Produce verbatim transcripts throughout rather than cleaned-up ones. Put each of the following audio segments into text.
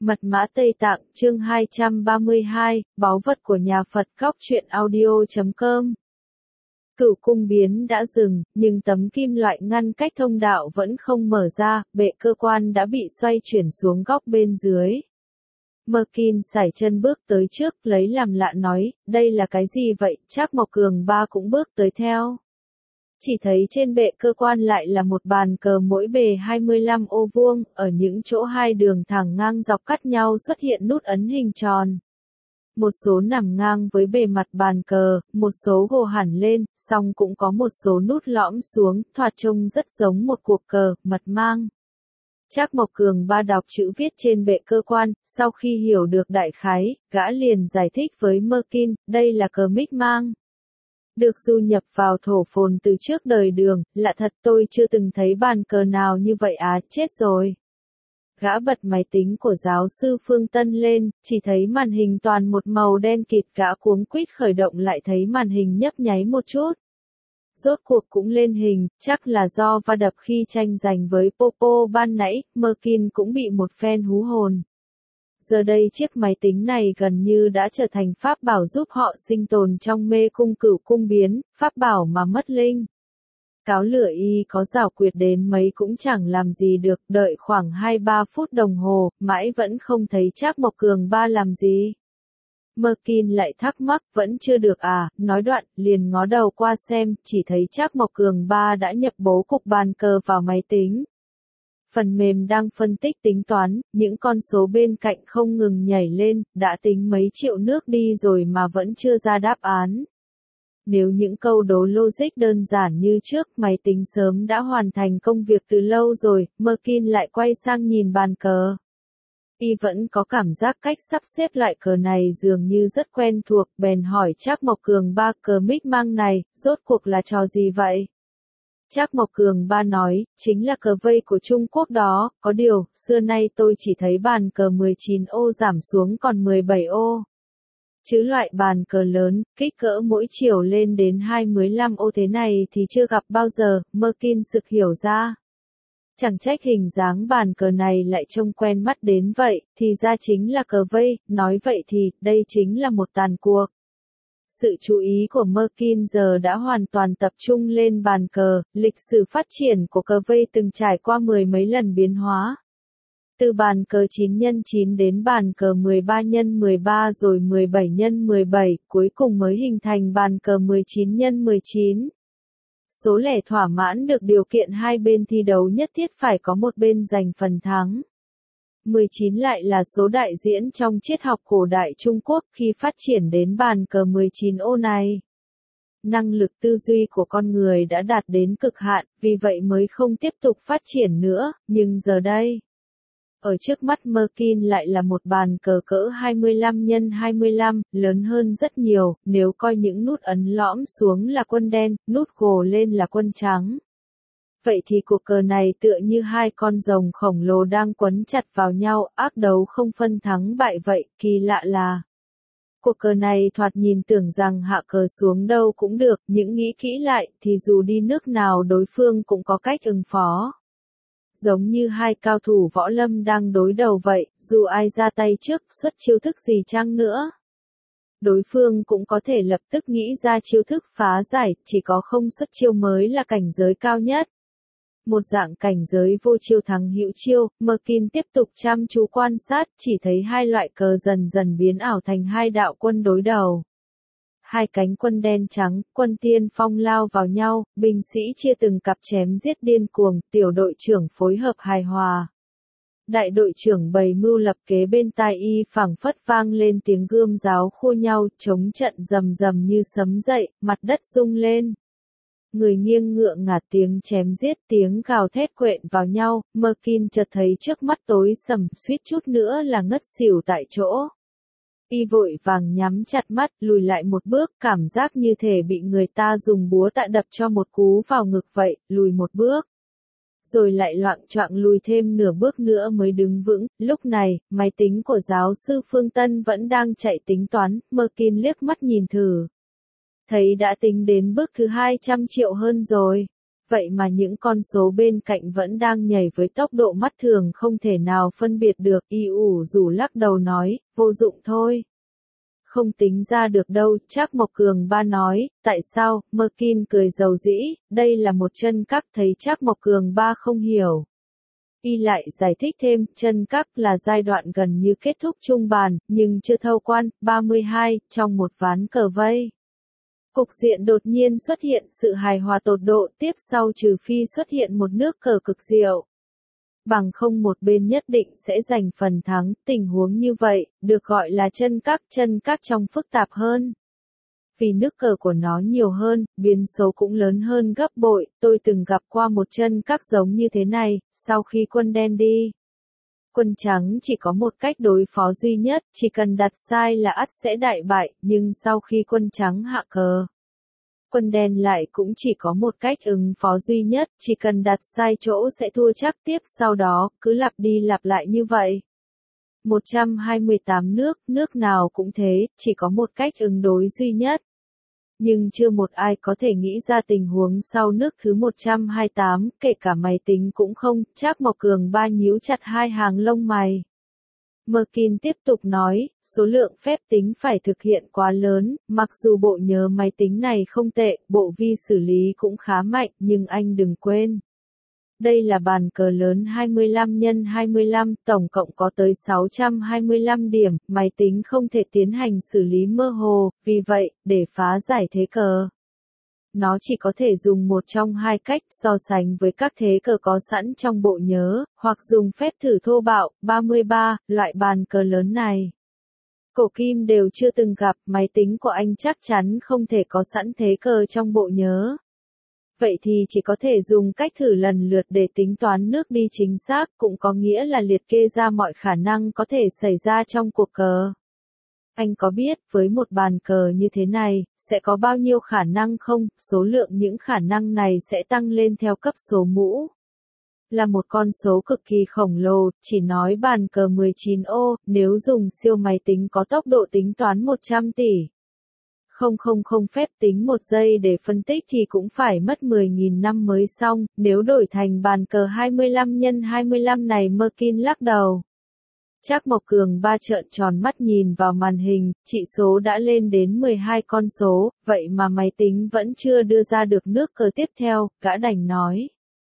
Mật mã Tây Tạng, chương hai trăm ba mươi hai, báu vật của nhà Phật. Góc truyện audio chấm com. Cửu cung biến đã dừng, nhưng tấm kim loại ngăn cách thông đạo vẫn không mở ra, bệ cơ quan đã bị xoay chuyển xuống góc bên dưới. Merkin sải chân bước tới trước, lấy làm lạ nói, đây là cái gì vậy? Trác Mộc Cường Ba cũng bước tới theo. Chỉ thấy trên bệ cơ quan lại là một bàn cờ mỗi bề hai mươi lăm ô vuông, ở những chỗ hai đường thẳng ngang dọc cắt nhau xuất hiện nút ấn hình tròn. Một số nằm ngang với bề mặt bàn cờ, một số gồ hẳn lên, song cũng có một số nút lõm xuống, thoạt trông rất giống một cuộc cờ, mật mang. Trác Mộc Cường Ba đọc chữ viết trên bệ cơ quan, sau khi hiểu được đại khái, gã liền giải thích với Merkin, đây là cờ mích mang. Được du nhập vào thổ phồn từ trước đời Đường, lạ thật tôi chưa từng thấy bàn cờ nào như vậy á, chết rồi. Gã bật máy tính của giáo sư Phương Tân lên, chỉ thấy màn hình toàn một màu đen kịt, gã cuống quýt khởi động lại thấy màn hình nhấp nháy một chút. Rốt cuộc cũng lên hình, chắc là do va đập khi tranh giành với Popo ban nãy, Merkin cũng bị một phen hú hồn. Giờ đây chiếc máy tính này gần như đã trở thành pháp bảo giúp họ sinh tồn trong mê cung cửu cung biến, pháp bảo mà mất linh. Cáo lửa y có giảo quyệt đến mấy cũng chẳng làm gì được, đợi khoảng hai ba phút đồng hồ, mãi vẫn không thấy Trác Mộc Cường Ba làm gì. Merkin lại thắc mắc, vẫn chưa được à, nói đoạn, liền ngó đầu qua xem, chỉ thấy Trác Mộc Cường Ba đã nhập bố cục bàn cờ vào máy tính. Phần mềm đang phân tích tính toán, những con số bên cạnh không ngừng nhảy lên, đã tính mấy triệu nước đi rồi mà vẫn chưa ra đáp án. Nếu những câu đố logic đơn giản như trước, máy tính sớm đã hoàn thành công việc từ lâu rồi, Merkin lại quay sang nhìn bàn cờ. Y vẫn có cảm giác cách sắp xếp loại cờ này dường như rất quen thuộc, bèn hỏi Trác Mộc Cường Ba, cờ mích mang này, rốt cuộc là trò gì vậy? Trác Mộc Cường Ba nói, chính là cờ vây của Trung Quốc đó, có điều, xưa nay tôi chỉ thấy bàn cờ mười chín ô giảm xuống còn mười bảy ô. Chứ loại bàn cờ lớn, kích cỡ mỗi chiều lên đến hai mươi lăm ô thế này thì chưa gặp bao giờ, Merkin sực hiểu ra. Chẳng trách hình dáng bàn cờ này lại trông quen mắt đến vậy, thì ra chính là cờ vây, nói vậy thì, đây chính là một tàn cuộc. Sự chú ý của Merkin giờ đã hoàn toàn tập trung lên bàn cờ, lịch sử phát triển của cờ vây từng trải qua mười mấy lần biến hóa. Từ bàn cờ chín nhân chín đến bàn cờ mười ba nhân mười ba rồi mười bảy nhân mười bảy, cuối cùng mới hình thành bàn cờ mười chín nhân mười chín. Số lẻ thỏa mãn được điều kiện hai bên thi đấu nhất thiết phải có một bên giành phần thắng. mười chín lại là số đại diễn trong triết học cổ đại Trung Quốc khi phát triển đến bàn cờ mười chín ô này. Năng lực tư duy của con người đã đạt đến cực hạn, vì vậy mới không tiếp tục phát triển nữa, nhưng giờ đây, ở trước mắt Merkin lại là một bàn cờ cỡ hai mươi lăm nhân hai mươi lăm, lớn hơn rất nhiều, nếu coi những nút ấn lõm xuống là quân đen, nút gồ lên là quân trắng. Vậy thì cuộc cờ này tựa như hai con rồng khổng lồ đang quấn chặt vào nhau, ác đấu không phân thắng bại vậy, kỳ lạ là. Cuộc cờ này thoạt nhìn tưởng rằng hạ cờ xuống đâu cũng được, những nghĩ kỹ lại, thì dù đi nước nào đối phương cũng có cách ứng phó. Giống như hai cao thủ võ lâm đang đối đầu vậy, dù ai ra tay trước, xuất chiêu thức gì chăng nữa. Đối phương cũng có thể lập tức nghĩ ra chiêu thức phá giải, chỉ có không xuất chiêu mới là cảnh giới cao nhất. Một dạng cảnh giới vô chiêu thắng hữu chiêu, Merkin tiếp tục chăm chú quan sát, chỉ thấy hai loại cờ dần dần biến ảo thành hai đạo quân đối đầu. Hai cánh quân đen trắng, quân tiên phong lao vào nhau, binh sĩ chia từng cặp chém giết điên cuồng, tiểu đội trưởng phối hợp hài hòa. Đại đội trưởng bày mưu lập kế bên tai y phảng phất vang lên tiếng gươm giáo khua nhau, chống trận rầm rầm như sấm dậy, mặt đất rung lên. Người nghiêng ngựa ngả, tiếng chém giết, tiếng gào thét quện vào nhau, Merkin chợt thấy trước mắt tối sầm, suýt chút nữa là ngất xỉu tại chỗ. Y vội vàng nhắm chặt mắt, lùi lại một bước, cảm giác như thể bị người ta dùng búa tạ đập cho một cú vào ngực vậy, lùi một bước. Rồi lại loạng choạng lùi thêm nửa bước nữa mới đứng vững, lúc này, máy tính của giáo sư Phương Tân vẫn đang chạy tính toán, Merkin liếc mắt nhìn thử. Thấy đã tính đến bước thứ hai trăm triệu hơn rồi. Vậy mà những con số bên cạnh vẫn đang nhảy với tốc độ mắt thường không thể nào phân biệt được. Y ủ rủ lắc đầu nói, vô dụng thôi. Không tính ra được đâu, Trác Mộc Cường Ba nói, tại sao? Merkin cười dầu dĩ, đây là một chân các, thấy Trác Mộc Cường Ba không hiểu. Y lại giải thích thêm, chân các là giai đoạn gần như kết thúc trung bàn, nhưng chưa thâu quan, ba mươi hai, trong một ván cờ vây. Cục diện đột nhiên xuất hiện sự hài hòa tột độ, tiếp sau trừ phi xuất hiện một nước cờ cực diệu. Bằng không một bên nhất định sẽ giành phần thắng, tình huống như vậy, được gọi là chân các, chân các trong phức tạp hơn. Vì nước cờ của nó nhiều hơn, biến số cũng lớn hơn gấp bội, tôi từng gặp qua một chân các giống như thế này, sau khi quân đen đi. Quân trắng chỉ có một cách đối phó duy nhất, chỉ cần đặt sai là ắt sẽ đại bại, nhưng sau khi quân trắng hạ cờ, quân đen lại cũng chỉ có một cách ứng phó duy nhất, chỉ cần đặt sai chỗ sẽ thua chắc tiếp sau đó, cứ lặp đi lặp lại như vậy. một trăm hai mươi tám nước, nước nào cũng thế, chỉ có một cách ứng đối duy nhất. Nhưng chưa một ai có thể nghĩ ra tình huống sau nước thứ một trăm hai mươi tám, kể cả máy tính cũng không. Trác Mộc Cường Ba nhíu chặt hai hàng lông mày. Merkin tiếp tục nói, số lượng phép tính phải thực hiện quá lớn, mặc dù bộ nhớ máy tính này không tệ, bộ vi xử lý cũng khá mạnh, nhưng anh đừng quên. Đây là bàn cờ lớn hai mươi lăm nhân hai mươi lăm, tổng cộng có tới sáu trăm hai mươi lăm điểm, máy tính không thể tiến hành xử lý mơ hồ, vì vậy, để phá giải thế cờ, nó chỉ có thể dùng một trong hai cách, so sánh với các thế cờ có sẵn trong bộ nhớ, hoặc dùng phép thử thô bạo. ba mươi ba, loại bàn cờ lớn này, Cổ Kim đều chưa từng gặp, máy tính của anh chắc chắn không thể có sẵn thế cờ trong bộ nhớ. Vậy thì chỉ có thể dùng cách thử lần lượt để tính toán nước đi chính xác, cũng có nghĩa là liệt kê ra mọi khả năng có thể xảy ra trong cuộc cờ. Anh có biết, với một bàn cờ như thế này, sẽ có bao nhiêu khả năng không? Số lượng những khả năng này sẽ tăng lên theo cấp số mũ. Là một con số cực kỳ khổng lồ, chỉ nói bàn cờ mười chín ô, nếu dùng siêu máy tính có tốc độ tính toán một trăm tỷ. Không không không phép tính một giây để phân tích thì cũng phải mất mười nghìn năm mới xong, nếu đổi thành bàn cờ hai mươi lăm nhân hai mươi lăm này. Merkin lắc đầu. Trác Mộc Cường Ba trợn tròn mắt nhìn vào màn hình, trị số đã lên đến mười hai con số, vậy mà máy tính vẫn chưa đưa ra được nước cờ tiếp theo, gã đành nói.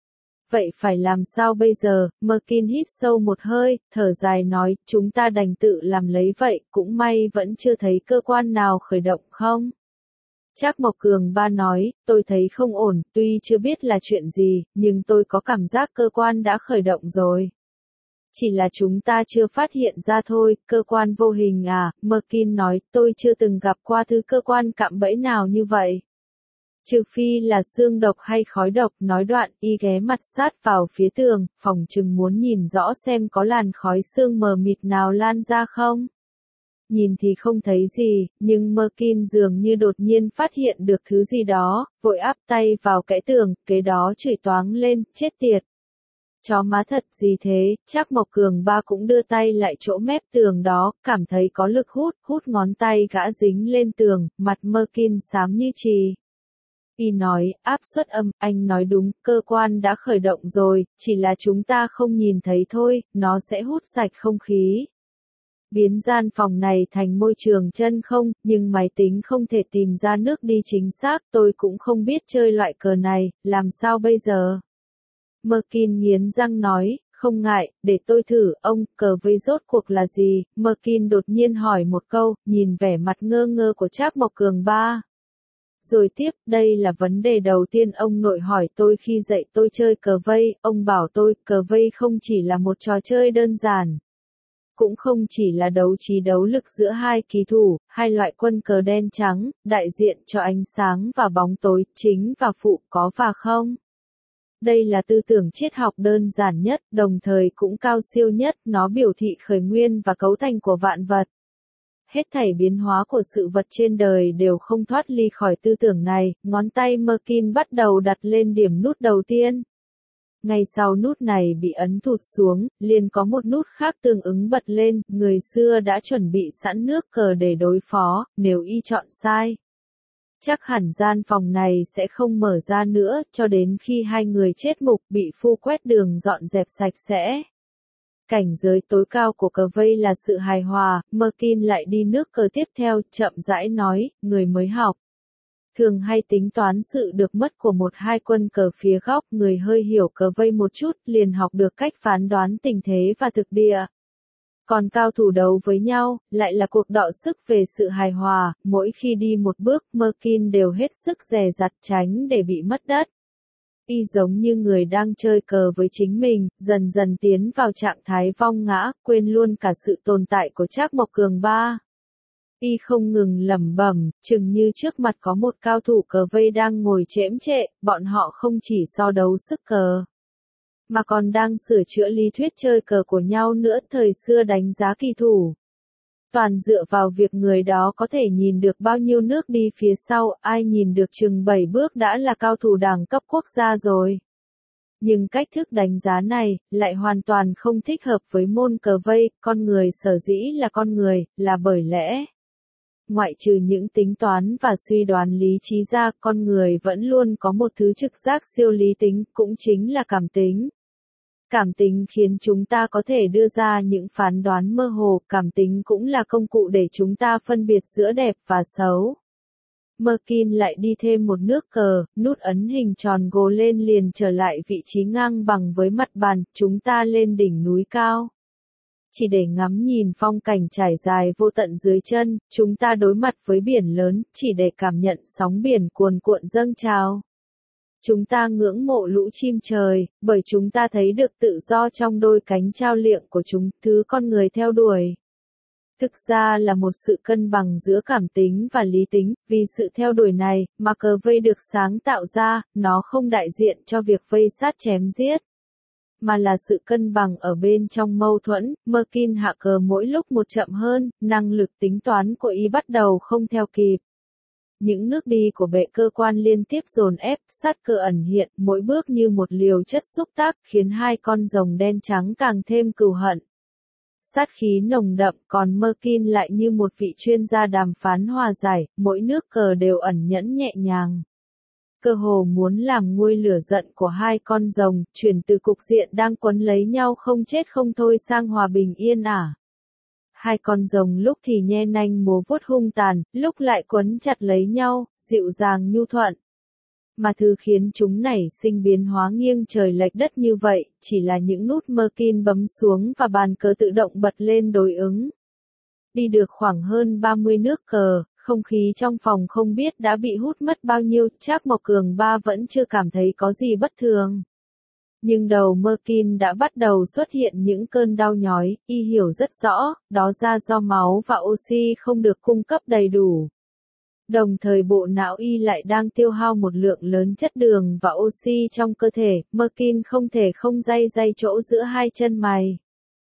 Vậy phải làm sao bây giờ? Merkin hít sâu một hơi, thở dài nói, chúng ta đành tự làm lấy vậy, cũng may vẫn chưa thấy cơ quan nào khởi động không? Trác Mộc Cường Ba nói, tôi thấy không ổn, tuy chưa biết là chuyện gì, nhưng tôi có cảm giác cơ quan đã khởi động rồi. Chỉ là chúng ta chưa phát hiện ra thôi, cơ quan vô hình à? Merkin nói, tôi chưa từng gặp qua thứ cơ quan cạm bẫy nào như vậy. Trừ phi là xương độc hay khói độc. Nói đoạn, y ghé mặt sát vào phía tường, phỏng chừng muốn nhìn rõ xem có làn khói xương mờ mịt nào lan ra không. Nhìn thì không thấy gì, nhưng Merkin dường như đột nhiên phát hiện được thứ gì đó, vội áp tay vào kẽ tường, kế đó chửi toáng lên, chết tiệt. Chó má thật gì thế? Trác Mộc Cường Ba cũng đưa tay lại chỗ mép tường đó, cảm thấy có lực hút, hút ngón tay gã dính lên tường, mặt Merkin xám như chì. Y nói, áp suất âm, anh nói đúng, cơ quan đã khởi động rồi, chỉ là chúng ta không nhìn thấy thôi, nó sẽ hút sạch không khí. Biến gian phòng này thành môi trường chân không, nhưng máy tính không thể tìm ra nước đi chính xác, tôi cũng không biết chơi loại cờ này, làm sao bây giờ? Merkin nghiến răng nói, không ngại, để tôi thử, ông, cờ vây rốt cuộc là gì? Merkin đột nhiên hỏi một câu, nhìn vẻ mặt ngơ ngơ của Trác Mộc Cường Ba. Rồi tiếp, đây là vấn đề đầu tiên ông nội hỏi tôi khi dạy tôi chơi cờ vây, ông bảo tôi, cờ vây không chỉ là một trò chơi đơn giản. Cũng không chỉ là đấu trí đấu lực giữa hai kỳ thủ, hai loại quân cờ đen trắng, đại diện cho ánh sáng và bóng tối, chính và phụ, có và không. Đây là tư tưởng triết học đơn giản nhất, đồng thời cũng cao siêu nhất, nó biểu thị khởi nguyên và cấu thành của vạn vật. Hết thảy biến hóa của sự vật trên đời đều không thoát ly khỏi tư tưởng này. Ngón tay Merkin bắt đầu đặt lên điểm nút đầu tiên. Ngay sau nút này bị ấn thụt xuống, liền có một nút khác tương ứng bật lên, người xưa đã chuẩn bị sẵn nước cờ để đối phó, nếu y chọn sai. Chắc hẳn gian phòng này sẽ không mở ra nữa, cho đến khi hai người chết mục bị phu quét đường dọn dẹp sạch sẽ. Cảnh giới tối cao của cờ vây là sự hài hòa, Merkin lại đi nước cờ tiếp theo, chậm rãi nói, người mới học. Thường hay tính toán sự được mất của một hai quân cờ phía góc, người hơi hiểu cờ vây một chút, liền học được cách phán đoán tình thế và thực địa. Còn cao thủ đấu với nhau, lại là cuộc đọ sức về sự hài hòa, mỗi khi đi một bước, Merkin đều hết sức dè dặt tránh để bị mất đất. Y giống như người đang chơi cờ với chính mình, dần dần tiến vào trạng thái vong ngã, quên luôn cả sự tồn tại của Trác Mộc Cường ba. Y không ngừng lẩm bẩm, chừng như trước mặt có một cao thủ cờ vây đang ngồi chễm chệ, bọn họ không chỉ so đấu sức cờ, mà còn đang sửa chữa lý thuyết chơi cờ của nhau nữa. Thời xưa đánh giá kỳ thủ, toàn dựa vào việc người đó có thể nhìn được bao nhiêu nước đi phía sau, ai nhìn được chừng bảy bước đã là cao thủ đẳng cấp quốc gia rồi. Nhưng cách thức đánh giá này, lại hoàn toàn không thích hợp với môn cờ vây, con người sở dĩ là con người, là bởi lẽ, ngoại trừ những tính toán và suy đoán lý trí ra, con người vẫn luôn có một thứ trực giác siêu lý tính, cũng chính là cảm tính. Cảm tính khiến chúng ta có thể đưa ra những phán đoán mơ hồ, cảm tính cũng là công cụ để chúng ta phân biệt giữa đẹp và xấu. Merkin lại đi thêm một nước cờ, nút ấn hình tròn gồ lên liền trở lại vị trí ngang bằng với mặt bàn, chúng ta lên đỉnh núi cao. Chỉ để ngắm nhìn phong cảnh trải dài vô tận dưới chân, chúng ta đối mặt với biển lớn, chỉ để cảm nhận sóng biển cuồn cuộn dâng trào. Chúng ta ngưỡng mộ lũ chim trời, bởi chúng ta thấy được tự do trong đôi cánh trao liệng của chúng, thứ con người theo đuổi. Thực ra là một sự cân bằng giữa cảm tính và lý tính, vì sự theo đuổi này, mà cờ vây được sáng tạo ra, nó không đại diện cho việc vây sát chém giết, mà là sự cân bằng ở bên trong mâu thuẫn. Merkin hạ cờ mỗi lúc một chậm hơn, năng lực tính toán của y bắt đầu không theo kịp. Những nước đi của bệ cơ quan liên tiếp dồn ép, sát cơ ẩn hiện, mỗi bước như một liều chất xúc tác, khiến hai con rồng đen trắng càng thêm cừu hận. Sát khí nồng đậm, còn Merkin lại như một vị chuyên gia đàm phán hòa giải, mỗi nước cờ đều ẩn nhẫn nhẹ nhàng. Cơ hồ muốn làm nguôi lửa giận của hai con rồng, chuyển từ cục diện đang quấn lấy nhau không chết không thôi sang hòa bình yên ả. Hai con rồng lúc thì nhe nanh múa vuốt hung tàn, lúc lại quấn chặt lấy nhau, dịu dàng nhu thuận. Mà thứ khiến chúng nảy sinh biến hóa nghiêng trời lệch đất như vậy, chỉ là những nút Merkin bấm xuống và bàn cờ tự động bật lên đối ứng. Đi được khoảng hơn ba mươi nước cờ, không khí trong phòng không biết đã bị hút mất bao nhiêu, Trác Mộc Cường ba vẫn chưa cảm thấy có gì bất thường. Nhưng đầu Merkin đã bắt đầu xuất hiện những cơn đau nhói, y hiểu rất rõ, đó ra do máu và oxy không được cung cấp đầy đủ. Đồng thời bộ não y lại đang tiêu hao một lượng lớn chất đường và oxy trong cơ thể, Merkin không thể không day day chỗ giữa hai chân mày.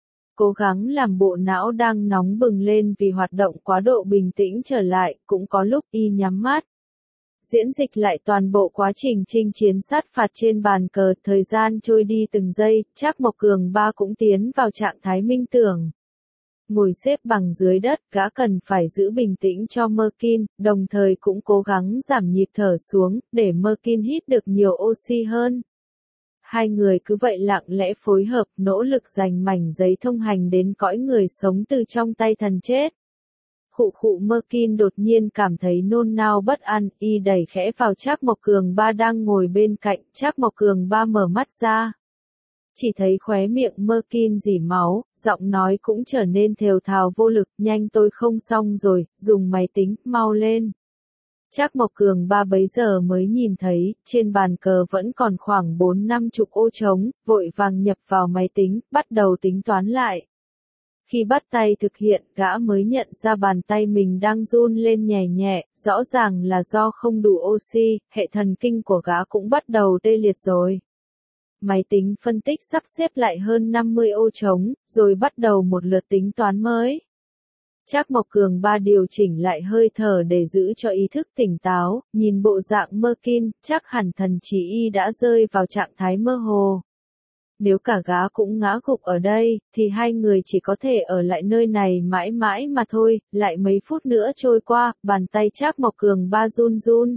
Cố gắng làm bộ não đang nóng bừng lên vì hoạt động quá độ bình tĩnh trở lại, cũng có lúc y nhắm mắt. Diễn dịch lại toàn bộ quá trình chinh chiến sát phạt trên bàn cờ, thời gian trôi đi từng giây, Trác Mộc Cường ba cũng tiến vào trạng thái minh tưởng. Ngồi xếp bằng dưới đất, gã cần phải giữ bình tĩnh cho Merkin, đồng thời cũng cố gắng giảm nhịp thở xuống, để Merkin hít được nhiều oxy hơn. Hai người cứ vậy lặng lẽ phối hợp, nỗ lực giành mảnh giấy thông hành đến cõi người sống từ trong tay thần chết. Khụ khụ Merkin đột nhiên cảm thấy nôn nao bất an, y đẩy khẽ vào Trác Mộc Cường ba đang ngồi bên cạnh, Trác Mộc Cường ba mở mắt ra. Chỉ thấy khóe miệng Merkin rỉ máu, giọng nói cũng trở nên thều thào vô lực, nhanh tôi không xong rồi, dùng máy tính, mau lên. Trác Mộc Cường ba bấy giờ mới nhìn thấy, trên bàn cờ vẫn còn khoảng bốn năm chục ô trống, vội vàng nhập vào máy tính, bắt đầu tính toán lại. Khi bắt tay thực hiện, gã mới nhận ra bàn tay mình đang run lên nhẹ nhẹ, rõ ràng là do không đủ oxy, hệ thần kinh của gã cũng bắt đầu tê liệt rồi. Máy tính phân tích sắp xếp lại hơn năm mươi ô trống, rồi bắt đầu một lượt tính toán mới. Trác Mộc Cường ba điều chỉnh lại hơi thở để giữ cho ý thức tỉnh táo, nhìn bộ dạng Merkin, chắc hẳn thần trí y đã rơi vào trạng thái mơ hồ. Nếu cả gã cũng ngã gục ở đây, thì hai người chỉ có thể ở lại nơi này mãi mãi mà thôi. Lại mấy phút nữa trôi qua, bàn tay Trác Mộc Cường ba run run.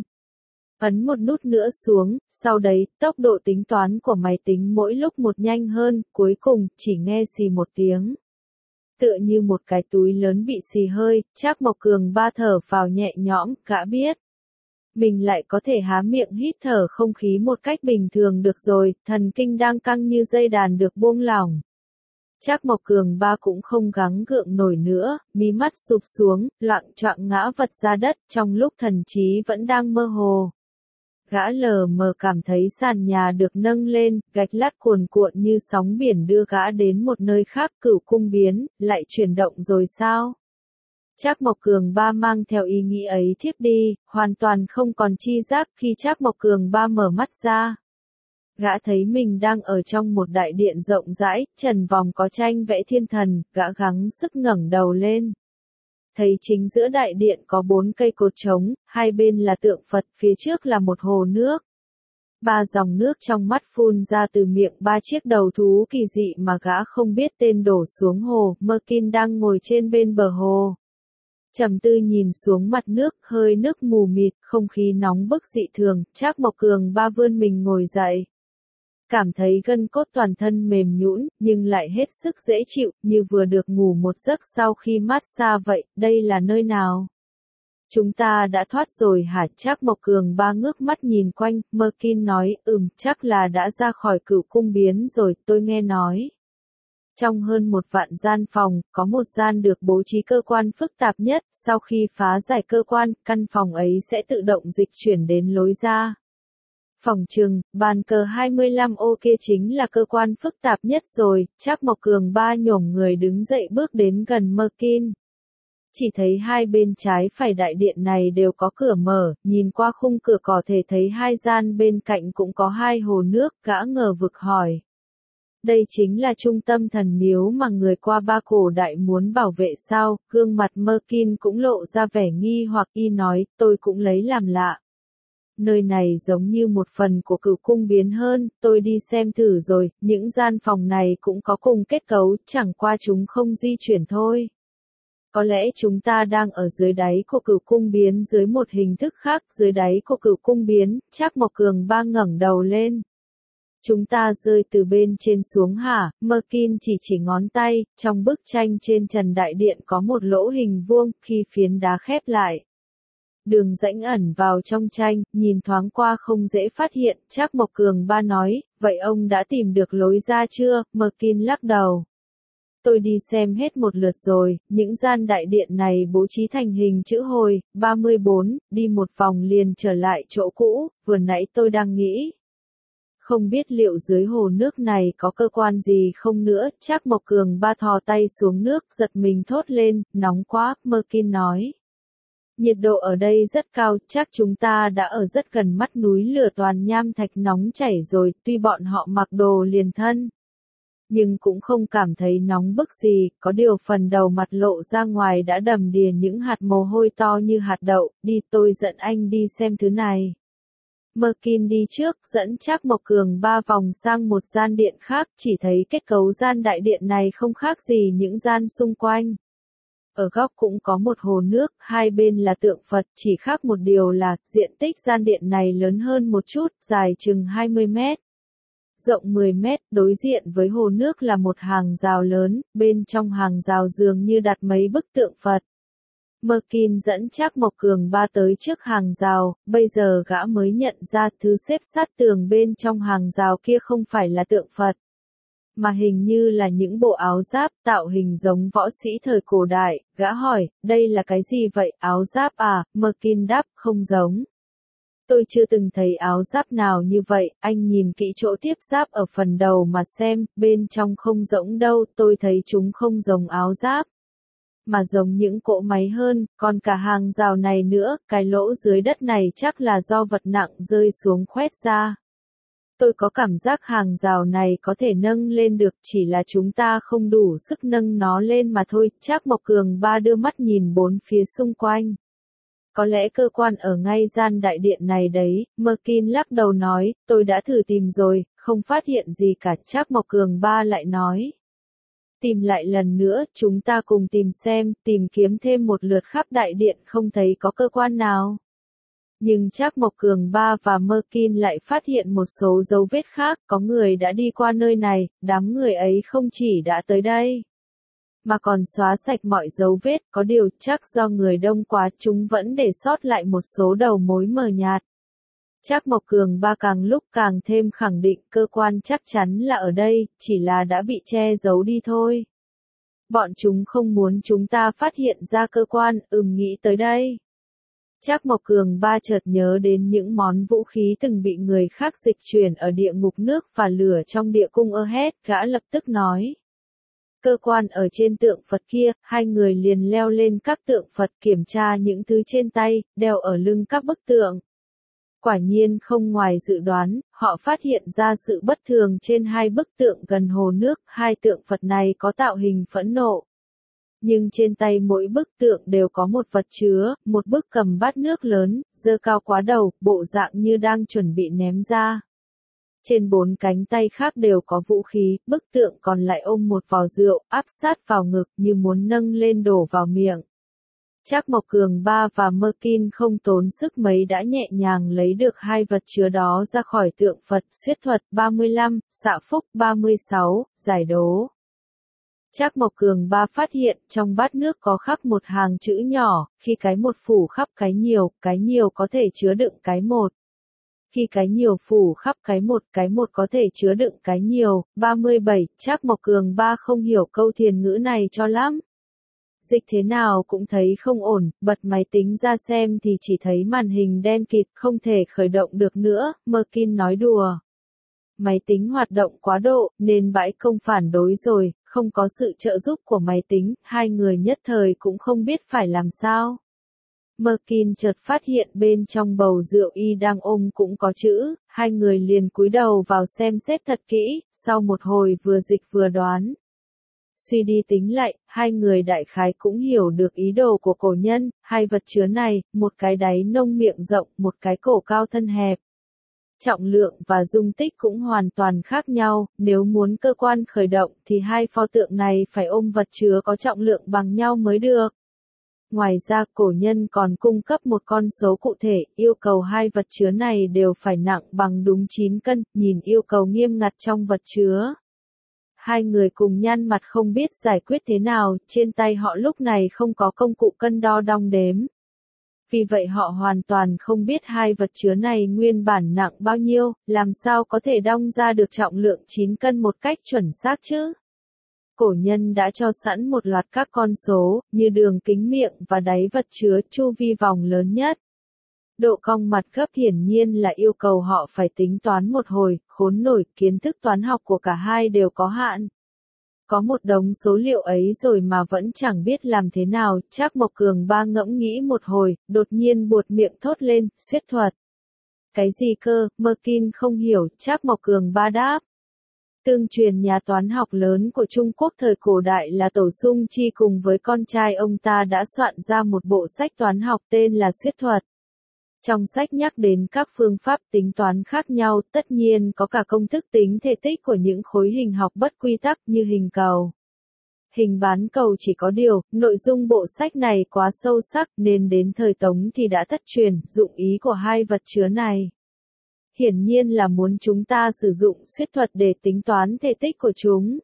Ấn một nút nữa xuống, sau đấy, tốc độ tính toán của máy tính mỗi lúc một nhanh hơn, cuối cùng, chỉ nghe xì một tiếng. Tựa như một cái túi lớn bị xì hơi, Trác Mộc Cường ba thở vào nhẹ nhõm, gã biết. Mình lại có thể há miệng hít thở không khí một cách bình thường được rồi, thần kinh đang căng như dây đàn được buông lỏng. Trác Mộc Cường ba cũng không gắng gượng nổi nữa, mí mắt sụp xuống, loạng choạng ngã vật ra đất, trong lúc thần trí vẫn đang mơ hồ. Gã lờ mờ cảm thấy sàn nhà được nâng lên, gạch lát cuồn cuộn như sóng biển đưa gã đến một nơi khác. Cửu cung biến, lại chuyển động rồi sao? Trác Mộc Cường ba mang theo ý nghĩ ấy thiếp đi, hoàn toàn không còn chi giác khi Trác Mộc Cường ba mở mắt ra. Gã thấy mình đang ở trong một đại điện rộng rãi, trần vòng có tranh vẽ thiên thần, gã gắng sức ngẩng đầu lên. Thấy chính giữa đại điện có bốn cây cột trống, hai bên là tượng Phật, phía trước là một hồ nước. Ba dòng nước trong mắt phun ra từ miệng ba chiếc đầu thú kỳ dị mà gã không biết tên đổ xuống hồ. Merkin đang ngồi trên bên bờ hồ. Trầm tư nhìn xuống mặt nước, hơi nước mù mịt, không khí nóng bức dị thường. Trác Mộc Cường ba vươn mình ngồi dậy. Cảm thấy gân cốt toàn thân mềm nhũn, nhưng lại hết sức dễ chịu, như vừa được ngủ một giấc sau khi mát xa vậy. Đây là nơi nào? Chúng ta đã thoát rồi hả? Trác Mộc Cường ba ngước mắt nhìn quanh, Merkin nói, ừm, chắc là đã ra khỏi Cửu cung biến rồi, tôi nghe nói. Trong hơn một vạn gian phòng, có một gian được bố trí cơ quan phức tạp nhất, sau khi phá giải cơ quan, căn phòng ấy sẽ tự động dịch chuyển đến lối ra. Phòng trừng, bàn cờ hai mươi lăm ô kia chính là cơ quan phức tạp nhất rồi. Trác Mộc Cường ba nhổm người đứng dậy bước đến gần Merkin. Chỉ thấy hai bên trái phải đại điện này đều có cửa mở, nhìn qua khung cửa có thể thấy hai gian bên cạnh cũng có hai hồ nước. Gã ngờ vực hỏi. Đây chính là trung tâm thần miếu mà người qua ba cổ đại muốn bảo vệ sao? Gương mặt Merkin cũng lộ ra vẻ nghi hoặc, y nói, tôi cũng lấy làm lạ. Nơi này giống như một phần của Cửu cung biến hơn, tôi đi xem thử rồi, những gian phòng này cũng có cùng kết cấu, chẳng qua chúng không di chuyển thôi. Có lẽ chúng ta đang ở dưới đáy của Cửu cung biến dưới một hình thức khác. Dưới đáy của Cửu cung biến, Trác Mộc Cường ba ngẩng đầu lên. Chúng ta rơi từ bên trên xuống hả? Merkin chỉ chỉ ngón tay, trong bức tranh trên trần đại điện có một lỗ hình vuông, khi phiến đá khép lại. Đường rãnh ẩn vào trong tranh, nhìn thoáng qua không dễ phát hiện. Trác Mộc Cường ba nói, vậy ông đã tìm được lối ra chưa? Merkin lắc đầu. Tôi đi xem hết một lượt rồi, những gian đại điện này bố trí thành hình chữ hồi, ba mươi bốn, đi một vòng liền trở lại chỗ cũ, vừa nãy tôi đang nghĩ. Không biết liệu dưới hồ nước này có cơ quan gì không nữa. Trác Mộc Cường ba thò tay xuống nước, giật mình thốt lên, nóng quá. Merkin nói. Nhiệt độ ở đây rất cao, chắc chúng ta đã ở rất gần mắt núi lửa toàn nham thạch nóng chảy rồi, tuy bọn họ mặc đồ liền thân. Nhưng cũng không cảm thấy nóng bức gì, có điều phần đầu mặt lộ ra ngoài đã đầm đìa những hạt mồ hôi to như hạt đậu. Đi, tôi dẫn anh đi xem thứ này. Merkin đi trước, dẫn Trác Mộc Cường ba vòng sang một gian điện khác, chỉ thấy kết cấu gian đại điện này không khác gì những gian xung quanh. Ở góc cũng có một hồ nước, hai bên là tượng Phật, chỉ khác một điều là, diện tích gian điện này lớn hơn một chút, dài chừng hai mươi mét. Rộng mười mét, đối diện với hồ nước là một hàng rào lớn, bên trong hàng rào dường như đặt mấy bức tượng Phật. Merkin dẫn Trác Mộc Cường ba tới trước hàng rào, bây giờ gã mới nhận ra thứ xếp sát tường bên trong hàng rào kia không phải là tượng Phật, mà hình như là những bộ áo giáp tạo hình giống võ sĩ thời cổ đại. Gã hỏi, đây là cái gì vậy? Áo giáp à? Merkin đáp, không giống. Tôi chưa từng thấy áo giáp nào như vậy. Anh nhìn kỹ chỗ tiếp giáp ở phần đầu mà xem, bên trong không giống đâu, tôi thấy chúng không giống áo giáp, mà giống những cỗ máy hơn. Còn cả hàng rào này nữa, cái lỗ dưới đất này chắc là do vật nặng rơi xuống khoét ra. Tôi có cảm giác hàng rào này có thể nâng lên được, chỉ là chúng ta không đủ sức nâng nó lên mà thôi. Trác Mộc Cường ba đưa mắt nhìn bốn phía xung quanh. Có lẽ cơ quan ở ngay gian đại điện này đấy, Merkin lắc đầu nói, tôi đã thử tìm rồi, không phát hiện gì cả. Trác Mộc Cường Ba lại nói. Tìm lại lần nữa, chúng ta cùng tìm xem, tìm kiếm thêm một lượt khắp đại điện không thấy có cơ quan nào. Nhưng Trác Mộc Cường Ba và Merkin lại phát hiện một số dấu vết khác, có người đã đi qua nơi này, đám người ấy không chỉ đã tới đây, mà còn xóa sạch mọi dấu vết, có điều chắc do người đông quá chúng vẫn để sót lại một số đầu mối mờ nhạt. Trác Mộc Cường Ba càng lúc càng thêm khẳng định cơ quan chắc chắn là ở đây, chỉ là đã bị che giấu đi thôi. Bọn chúng không muốn chúng ta phát hiện ra cơ quan, ừm nghĩ tới đây. Trác Mộc Cường Ba chợt nhớ đến những món vũ khí từng bị người khác dịch chuyển ở địa ngục nước và lửa trong địa cung Ahed, gã lập tức nói. Cơ quan ở trên tượng Phật kia, hai người liền leo lên các tượng Phật kiểm tra những thứ trên tay, đeo ở lưng các bức tượng. Quả nhiên không ngoài dự đoán, họ phát hiện ra sự bất thường trên hai bức tượng gần hồ nước, hai tượng Phật này có tạo hình phẫn nộ. Nhưng trên tay mỗi bức tượng đều có một vật chứa, một bức cầm bát nước lớn, giơ cao quá đầu, bộ dạng như đang chuẩn bị ném ra. Trên bốn cánh tay khác đều có vũ khí, bức tượng còn lại ôm một vò rượu, áp sát vào ngực như muốn nâng lên đổ vào miệng. Trác Mộc Cường Ba và Merkin không tốn sức mấy đã nhẹ nhàng lấy được hai vật chứa đó ra khỏi tượng Phật. Xuyết thuật ba mươi lăm, xạ phúc ba mươi sáu, giải đố. Trác Mộc Cường Ba phát hiện trong bát nước có khắc một hàng chữ nhỏ, khi cái một phủ khắp cái nhiều, cái nhiều có thể chứa đựng cái một. Khi cái nhiều phủ khắp cái một, cái một có thể chứa đựng cái nhiều. ba mươi bảy, Trác Mộc Cường Ba không hiểu câu thiền ngữ này cho lắm. Dịch thế nào cũng thấy không ổn, bật máy tính ra xem thì chỉ thấy màn hình đen kịt, không thể khởi động được nữa, Merkin nói đùa. Máy tính hoạt động quá độ, nên bãi công phản đối rồi, không có sự trợ giúp của máy tính, hai người nhất thời cũng không biết phải làm sao. Merkin chợt phát hiện bên trong bầu rượu y đang ôm cũng có chữ, hai người liền cúi đầu vào xem xét thật kỹ, sau một hồi vừa dịch vừa đoán. Suy đi tính lại, hai người đại khái cũng hiểu được ý đồ của cổ nhân, hai vật chứa này, một cái đáy nông miệng rộng, một cái cổ cao thân hẹp. Trọng lượng và dung tích cũng hoàn toàn khác nhau, nếu muốn cơ quan khởi động thì hai pho tượng này phải ôm vật chứa có trọng lượng bằng nhau mới được. Ngoài ra cổ nhân còn cung cấp một con số cụ thể, yêu cầu hai vật chứa này đều phải nặng bằng đúng chín cân, nhìn yêu cầu nghiêm ngặt trong vật chứa. Hai người cùng nhăn mặt không biết giải quyết thế nào, trên tay họ lúc này không có công cụ cân đo đong đếm. Vì vậy họ hoàn toàn không biết hai vật chứa này nguyên bản nặng bao nhiêu, làm sao có thể đong ra được trọng lượng chín cân một cách chuẩn xác chứ. Cổ nhân đã cho sẵn một loạt các con số, như đường kính miệng và đáy vật chứa chu vi vòng lớn nhất. Độ cong mặt gấp hiển nhiên là yêu cầu họ phải tính toán một hồi, khốn nổi, kiến thức toán học của cả hai đều có hạn. Có một đống số liệu ấy rồi mà vẫn chẳng biết làm thế nào, Trác Mộc Cường Ba ngẫm nghĩ một hồi, đột nhiên buột miệng thốt lên, xuyết thuật. Cái gì cơ, Merkin không hiểu, Trác Mộc Cường Ba đáp. Tương truyền nhà toán học lớn của Trung Quốc thời cổ đại là Tổ Sung Chi cùng với con trai ông ta đã soạn ra một bộ sách toán học tên là Xuyết thuật. Trong sách nhắc đến các phương pháp tính toán khác nhau, tất nhiên có cả công thức tính thể tích của những khối hình học bất quy tắc như hình cầu, hình bán cầu. Chỉ có điều, nội dung bộ sách này quá sâu sắc nên đến thời Tống thì đã thất truyền. Dụng ý của hai vật chứa này hiển nhiên là muốn chúng ta sử dụng xuyết thuật để tính toán thể tích của chúng.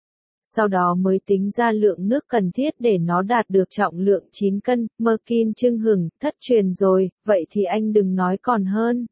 Sau đó mới tính ra lượng nước cần thiết để nó đạt được trọng lượng chín cân, Merkin chưng hửng, thất truyền rồi, vậy thì anh đừng nói còn hơn.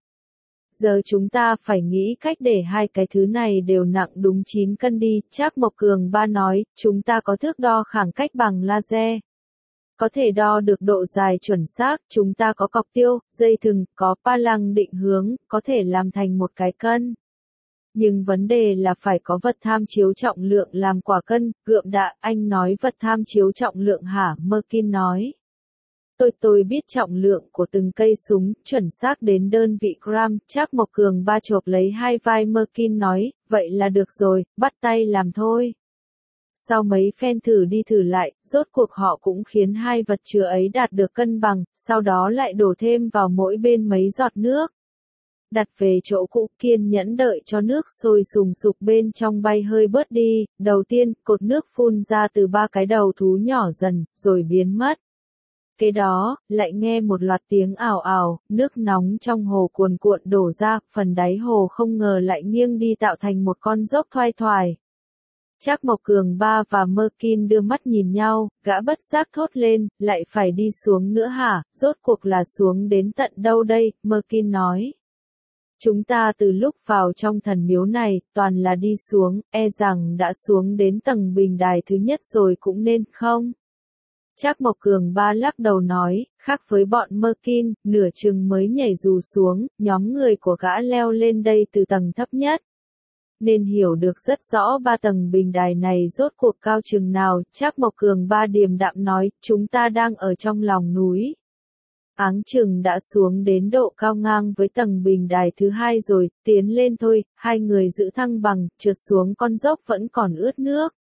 Giờ chúng ta phải nghĩ cách để hai cái thứ này đều nặng đúng chín cân đi, Trác Mộc Cường Ba nói, chúng ta có thước đo khoảng cách bằng laser. Có thể đo được độ dài chuẩn xác, chúng ta có cọc tiêu, dây thừng, có pa lăng định hướng, có thể làm thành một cái cân. Nhưng vấn đề là phải có vật tham chiếu trọng lượng làm quả cân, gượng đạ, anh nói vật tham chiếu trọng lượng hả? Merkin nói. Tôi tôi biết trọng lượng của từng cây súng, chuẩn xác đến đơn vị gram, Trác Mộc Cường Ba chộp lấy hai vai Merkin nói, vậy là được rồi, bắt tay làm thôi. Sau mấy phen thử đi thử lại, rốt cuộc họ cũng khiến hai vật chứa ấy đạt được cân bằng, sau đó lại đổ thêm vào mỗi bên mấy giọt nước. Đặt về chỗ cũ, kiên nhẫn đợi cho nước sôi sùng sục bên trong bay hơi bớt đi, đầu tiên, cột nước phun ra từ ba cái đầu thú nhỏ dần, rồi biến mất. Kế đó, lại nghe một loạt tiếng ào ào, nước nóng trong hồ cuồn cuộn đổ ra, phần đáy hồ không ngờ lại nghiêng đi tạo thành một con dốc thoai thoải. Trác Mộc Cường Ba và Merkin đưa mắt nhìn nhau, gã bất giác thốt lên, lại phải đi xuống nữa hả, rốt cuộc là xuống đến tận đâu đây, Merkin nói. Chúng ta từ lúc vào trong thần miếu này, toàn là đi xuống, e rằng đã xuống đến tầng bình đài thứ nhất rồi cũng nên không? Trác Mộc Cường Ba lắc đầu nói, khác với bọn Merkin, nửa chừng mới nhảy dù xuống, nhóm người của gã leo lên đây từ tầng thấp nhất. Nên hiểu được rất rõ ba tầng bình đài này rốt cuộc cao chừng nào, Trác Mộc Cường Ba điềm đạm nói, chúng ta đang ở trong lòng núi. Áng chừng đã xuống đến độ cao ngang với tầng bình đài thứ hai rồi, tiến lên thôi, hai người giữ thăng bằng, trượt xuống con dốc vẫn còn ướt nước.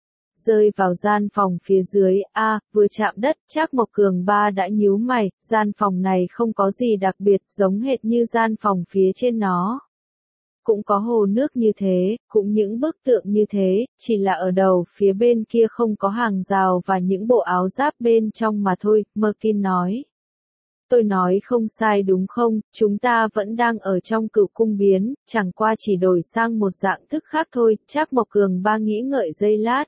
Rơi vào gian phòng phía dưới, a à, vừa chạm đất, Trác Mộc Cường Ba đã nhíu mày, gian phòng này không có gì đặc biệt, giống hệt như gian phòng phía trên nó. Cũng có hồ nước như thế, cũng những bức tượng như thế, chỉ là ở đầu phía bên kia không có hàng rào và những bộ áo giáp bên trong mà thôi, Merkin nói. Tôi nói không sai đúng không, chúng ta vẫn đang ở trong Cửu Cung Biến, chẳng qua chỉ đổi sang một dạng thức khác thôi, Trác Mộc Cường Ba nghĩ ngợi giây lát.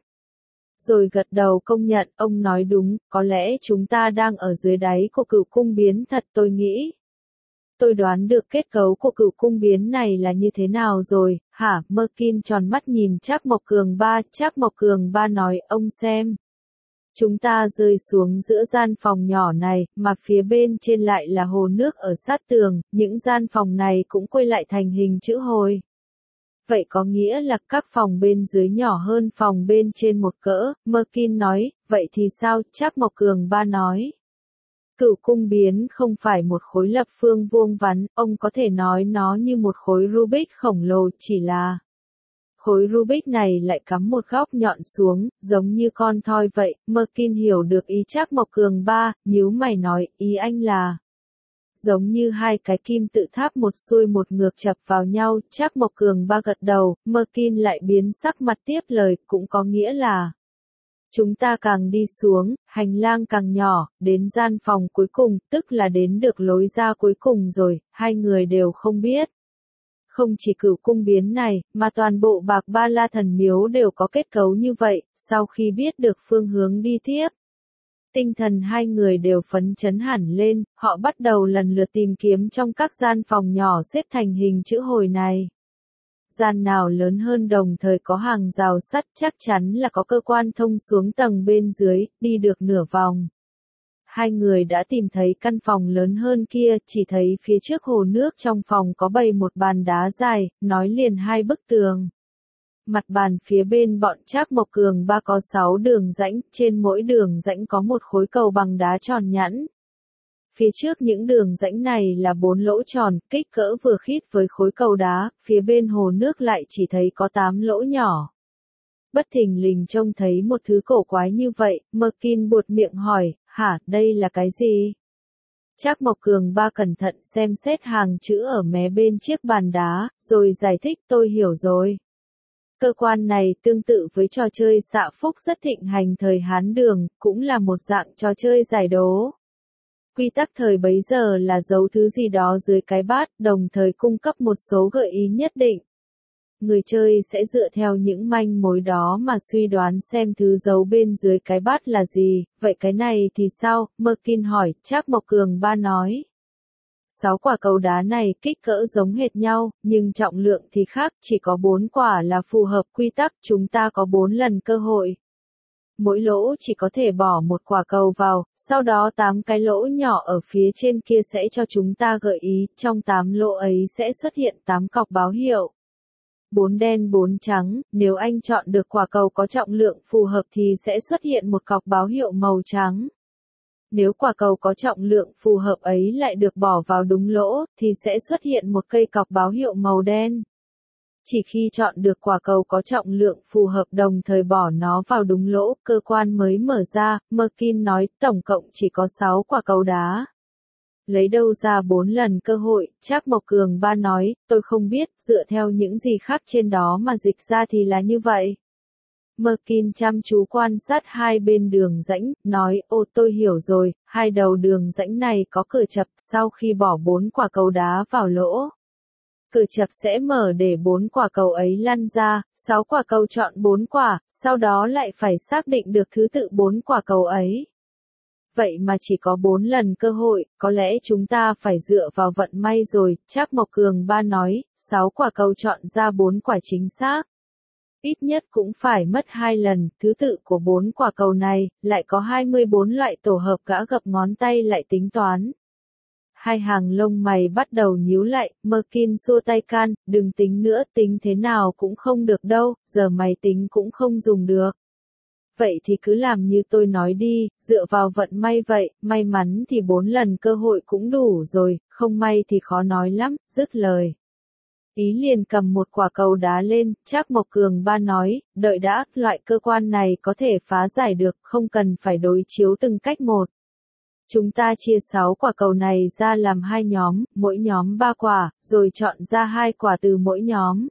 Rồi gật đầu công nhận, ông nói đúng, có lẽ chúng ta đang ở dưới đáy của Cửu Cung Biến thật tôi nghĩ. Tôi đoán được kết cấu của Cửu Cung Biến này là như thế nào rồi, hả, Merkin tròn mắt nhìn Trác Mộc Cường Ba, Trác Mộc Cường Ba nói, ông xem. Chúng ta rơi xuống giữa gian phòng nhỏ này, mà phía bên trên lại là hồ nước ở sát tường, những gian phòng này cũng quay lại thành hình chữ hồi. Vậy có nghĩa là các phòng bên dưới nhỏ hơn phòng bên trên một cỡ, Merkin nói, vậy thì sao, Trác Mộc Cường Ba nói. Cửu Cung Biến không phải một khối lập phương vuông vắn, ông có thể nói nó như một khối Rubik khổng lồ, chỉ là khối Rubik này lại cắm một góc nhọn xuống, giống như con thoi vậy, Merkin hiểu được ý Trác Mộc Cường Ba, nhíu mày nói, ý anh là giống như hai cái kim tự tháp một xuôi một ngược chập vào nhau, Trác Mộc Cường Ba gật đầu, Merkin lại biến sắc mặt tiếp lời, cũng có nghĩa là chúng ta càng đi xuống, hành lang càng nhỏ, đến gian phòng cuối cùng, tức là đến được lối ra cuối cùng rồi, hai người đều không biết. Không chỉ Cửu Cung Biến này, mà toàn bộ Bạc Ba La Thần Miếu đều có kết cấu như vậy, sau khi biết được phương hướng đi tiếp. Tinh thần hai người đều phấn chấn hẳn lên, họ bắt đầu lần lượt tìm kiếm trong các gian phòng nhỏ xếp thành hình chữ hồi này. Gian nào lớn hơn đồng thời có hàng rào sắt chắc chắn là có cơ quan thông xuống tầng bên dưới, đi được nửa vòng. Hai người đã tìm thấy căn phòng lớn hơn kia, chỉ thấy phía trước hồ nước trong phòng có bày một bàn đá dài, nối liền hai bức tường. Mặt bàn phía bên bọn Trác Mộc Cường Ba có sáu đường rãnh, trên mỗi đường rãnh có một khối cầu bằng đá tròn nhẵn. Phía trước những đường rãnh này là bốn lỗ tròn, kích cỡ vừa khít với khối cầu đá, phía bên hồ nước lại chỉ thấy có tám lỗ nhỏ. Bất thình lình trông thấy một thứ cổ quái như vậy, Merkin buột miệng hỏi, hả, đây là cái gì? Trác Mộc Cường Ba cẩn thận xem xét hàng chữ ở mé bên chiếc bàn đá, rồi giải thích, tôi hiểu rồi. Cơ quan này tương tự với trò chơi xạ phúc rất thịnh hành thời Hán Đường, cũng là một dạng trò chơi giải đố. Quy tắc thời bấy giờ là giấu thứ gì đó dưới cái bát, đồng thời cung cấp một số gợi ý nhất định. Người chơi sẽ dựa theo những manh mối đó mà suy đoán xem thứ giấu bên dưới cái bát là gì, vậy cái này thì sao? Merkin hỏi, Trác Mộc Cường Ba nói. Sáu quả cầu đá này kích cỡ giống hệt nhau, nhưng trọng lượng thì khác, chỉ có bốn quả là phù hợp quy tắc, chúng ta có bốn lần cơ hội. Mỗi lỗ chỉ có thể bỏ một quả cầu vào, sau đó tám cái lỗ nhỏ ở phía trên kia sẽ cho chúng ta gợi ý, trong tám lỗ ấy sẽ xuất hiện tám cọc báo hiệu. Bốn đen bốn trắng, nếu anh chọn được quả cầu có trọng lượng phù hợp thì sẽ xuất hiện một cọc báo hiệu màu trắng. Nếu quả cầu có trọng lượng phù hợp ấy lại được bỏ vào đúng lỗ, thì sẽ xuất hiện một cây cọc báo hiệu màu đen. Chỉ khi chọn được quả cầu có trọng lượng phù hợp đồng thời bỏ nó vào đúng lỗ, cơ quan mới mở ra. Merkin nói, tổng cộng chỉ có sáu quả cầu đá. Lấy đâu ra bốn lần cơ hội, Trác Mộc Cường Ba nói, tôi không biết, dựa theo những gì khác trên đó mà dịch ra thì là như vậy. Merkin chăm chú quan sát hai bên đường rãnh, nói, ô tôi hiểu rồi, hai đầu đường rãnh này có cửa chập, sau khi bỏ bốn quả cầu đá vào lỗ. Cửa chập sẽ mở để bốn quả cầu ấy lăn ra, sáu quả cầu chọn bốn quả, sau đó lại phải xác định được thứ tự bốn quả cầu ấy. Vậy mà chỉ có bốn lần cơ hội, có lẽ chúng ta phải dựa vào vận may rồi, Trác Mộc Cường Ba nói, sáu quả cầu chọn ra bốn quả chính xác. Ít nhất cũng phải mất hai lần, thứ tự của bốn quả cầu này, lại có hai mươi bốn loại tổ hợp gã gập ngón tay lại tính toán. Hai hàng lông mày bắt đầu nhíu lại, Merkin xua tay can, đừng tính nữa, tính thế nào cũng không được đâu, giờ mày tính cũng không dùng được. Vậy thì cứ làm như tôi nói đi, dựa vào vận may vậy, may mắn thì bốn lần cơ hội cũng đủ rồi, không may thì khó nói lắm, dứt lời. Ý liền cầm một quả cầu đá lên, Trác Mộc Cường Ba nói, đợi đã, loại cơ quan này có thể phá giải được, không cần phải đối chiếu từng cách một. Chúng ta chia sáu quả cầu này ra làm hai nhóm, mỗi nhóm ba quả, rồi chọn ra hai quả từ mỗi nhóm.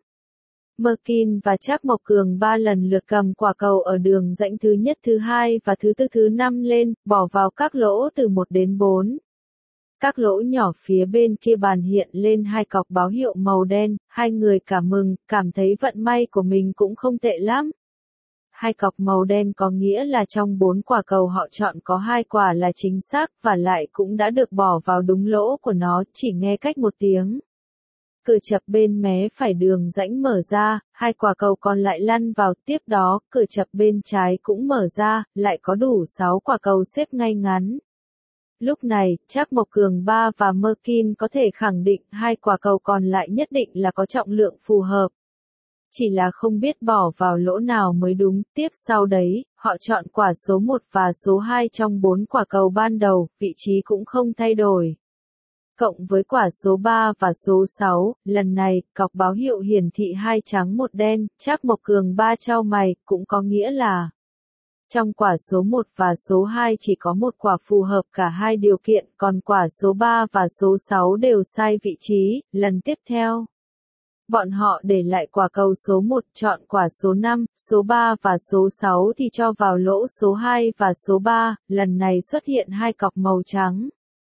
Merkin và Trác Mộc Cường Ba lần lượt cầm quả cầu ở đường rãnh thứ nhất, thứ hai và thứ tư, thứ năm lên, bỏ vào các lỗ từ một đến bốn. Các lỗ nhỏ phía bên kia bàn hiện lên hai cọc báo hiệu màu đen, hai người cảm mừng, cảm thấy vận may của mình cũng không tệ lắm. Hai cọc màu đen có nghĩa là trong bốn quả cầu họ chọn có hai quả là chính xác và lại cũng đã được bỏ vào đúng lỗ của nó, chỉ nghe cách một tiếng. Cửa chập bên mé phải đường rãnh mở ra, hai quả cầu còn lại lăn vào, tiếp đó, cửa chập bên trái cũng mở ra, lại có đủ sáu quả cầu xếp ngay ngắn. Lúc này, Trác Mộc Cường Ba và Merkin có thể khẳng định hai quả cầu còn lại nhất định là có trọng lượng phù hợp. Chỉ là không biết bỏ vào lỗ nào mới đúng, tiếp sau đấy, họ chọn quả số một và số hai trong bốn quả cầu ban đầu, vị trí cũng không thay đổi. Cộng với quả số ba và số sáu, lần này, cọc báo hiệu hiển thị hai trắng một đen, Trác Mộc Cường Ba chau mày, cũng có nghĩa là trong quả số một và số hai chỉ có một quả phù hợp cả hai điều kiện, còn quả số ba và số sáu đều sai vị trí, lần tiếp theo. Bọn họ để lại quả cầu số một, chọn quả số năm, số ba và số sáu thì cho vào lỗ số hai và số ba, lần này xuất hiện hai cọc màu trắng.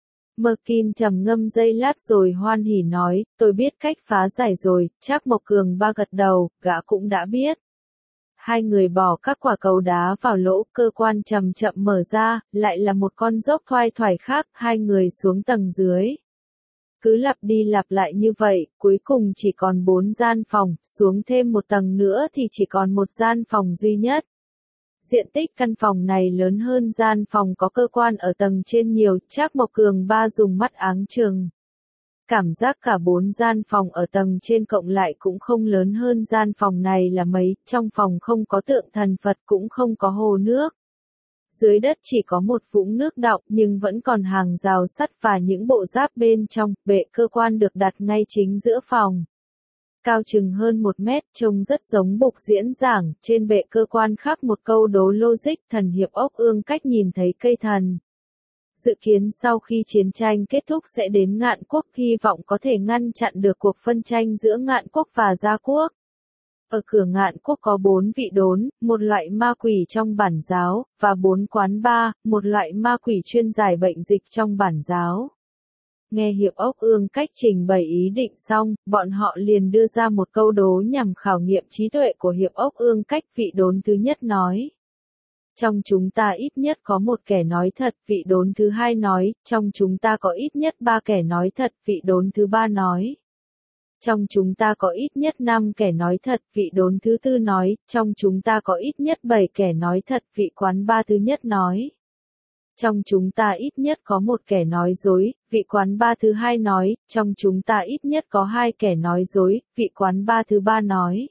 Merkin trầm ngâm giây lát rồi hoan hỉ nói, tôi biết cách phá giải rồi, Trác Mộc Cường Ba gật đầu, gã cũng đã biết. Hai người bỏ các quả cầu đá vào lỗ, cơ quan chậm chậm mở ra, lại là một con dốc thoai thoải khác, hai người xuống tầng dưới. Cứ lặp đi lặp lại như vậy, cuối cùng chỉ còn bốn gian phòng, xuống thêm một tầng nữa thì chỉ còn một gian phòng duy nhất. Diện tích căn phòng này lớn hơn gian phòng có cơ quan ở tầng trên nhiều, Trác Mộc Cường Ba dùng mắt áng chừng. Cảm giác cả bốn gian phòng ở tầng trên cộng lại cũng không lớn hơn gian phòng này là mấy, trong phòng không có tượng thần Phật cũng không có hồ nước. Dưới đất chỉ có một vũng nước đọng nhưng vẫn còn hàng rào sắt và những bộ giáp bên trong, bệ cơ quan được đặt ngay chính giữa phòng. Cao chừng hơn một mét, trông rất giống bục diễn giảng, trên bệ cơ quan khắc một câu đố logic, thần hiệp ốc ương cách nhìn thấy cây thần. Dự kiến sau khi chiến tranh kết thúc sẽ đến Ngạn Quốc, hy vọng có thể ngăn chặn được cuộc phân tranh giữa Ngạn Quốc và Gia Quốc. Ở cửa Ngạn Quốc có bốn vị đốn, một loại ma quỷ trong bản giáo, và bốn quán ba, một loại ma quỷ chuyên giải bệnh dịch trong bản giáo. Nghe Hiệp Ốc Ương Cách trình bày ý định xong, bọn họ liền đưa ra một câu đố nhằm khảo nghiệm trí tuệ của Hiệp Ốc Ương Cách. Vị đốn thứ nhất nói. Trong chúng ta ít nhất có một kẻ nói thật, vị đốn thứ hai nói, trong chúng ta có ít nhất ba kẻ nói thật, vị đốn thứ ba nói. Trong chúng ta có ít nhất năm kẻ nói thật, vị đốn thứ tư nói, trong chúng ta có ít nhất bảy kẻ nói thật, vị quán ba thứ nhất nói. Trong chúng ta ít nhất có một kẻ nói dối, vị quán ba thứ hai nói, trong chúng ta ít nhất có hai kẻ nói dối, vị quán ba thứ ba nói.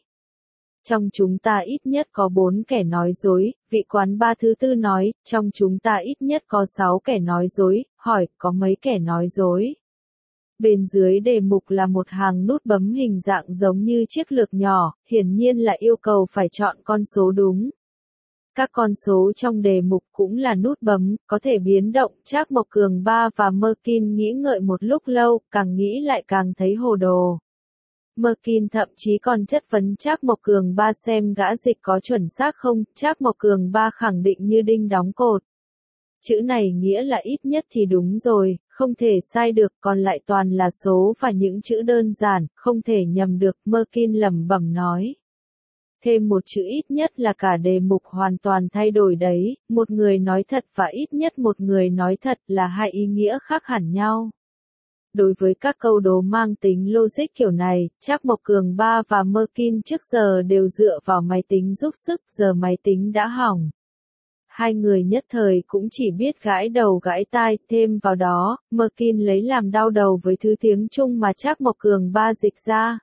Trong chúng ta ít nhất có bốn kẻ nói dối, vị quán ba thứ tư nói, trong chúng ta ít nhất có sáu kẻ nói dối, hỏi, có mấy kẻ nói dối? Bên dưới đề mục là một hàng nút bấm hình dạng giống như chiếc lược nhỏ, hiển nhiên là yêu cầu phải chọn con số đúng. Các con số trong đề mục cũng là nút bấm, có thể biến động. Trác Mộc Cường ba và Merkin nghĩ ngợi một lúc lâu, càng nghĩ lại càng thấy hồ đồ. Merkin thậm chí còn chất vấn Trác Mộc Cường ba xem gã dịch có chuẩn xác không. Trác Mộc Cường ba khẳng định như đinh đóng cột. Chữ này nghĩa là ít nhất thì đúng rồi, không thể sai được, còn lại toàn là số và những chữ đơn giản, không thể nhầm được. Merkin lẩm bẩm nói. Thêm một chữ ít nhất là cả đề mục hoàn toàn thay đổi đấy, một người nói thật và ít nhất một người nói thật là hai ý nghĩa khác hẳn nhau. Đối với các câu đố mang tính logic kiểu này, Trác Mộc Cường ba và Merkin trước giờ đều dựa vào máy tính giúp sức, giờ máy tính đã hỏng. Hai người nhất thời cũng chỉ biết gãi đầu gãi tai, thêm vào đó, Merkin lấy làm đau đầu với thứ tiếng Trung mà Trác Mộc Cường ba dịch ra.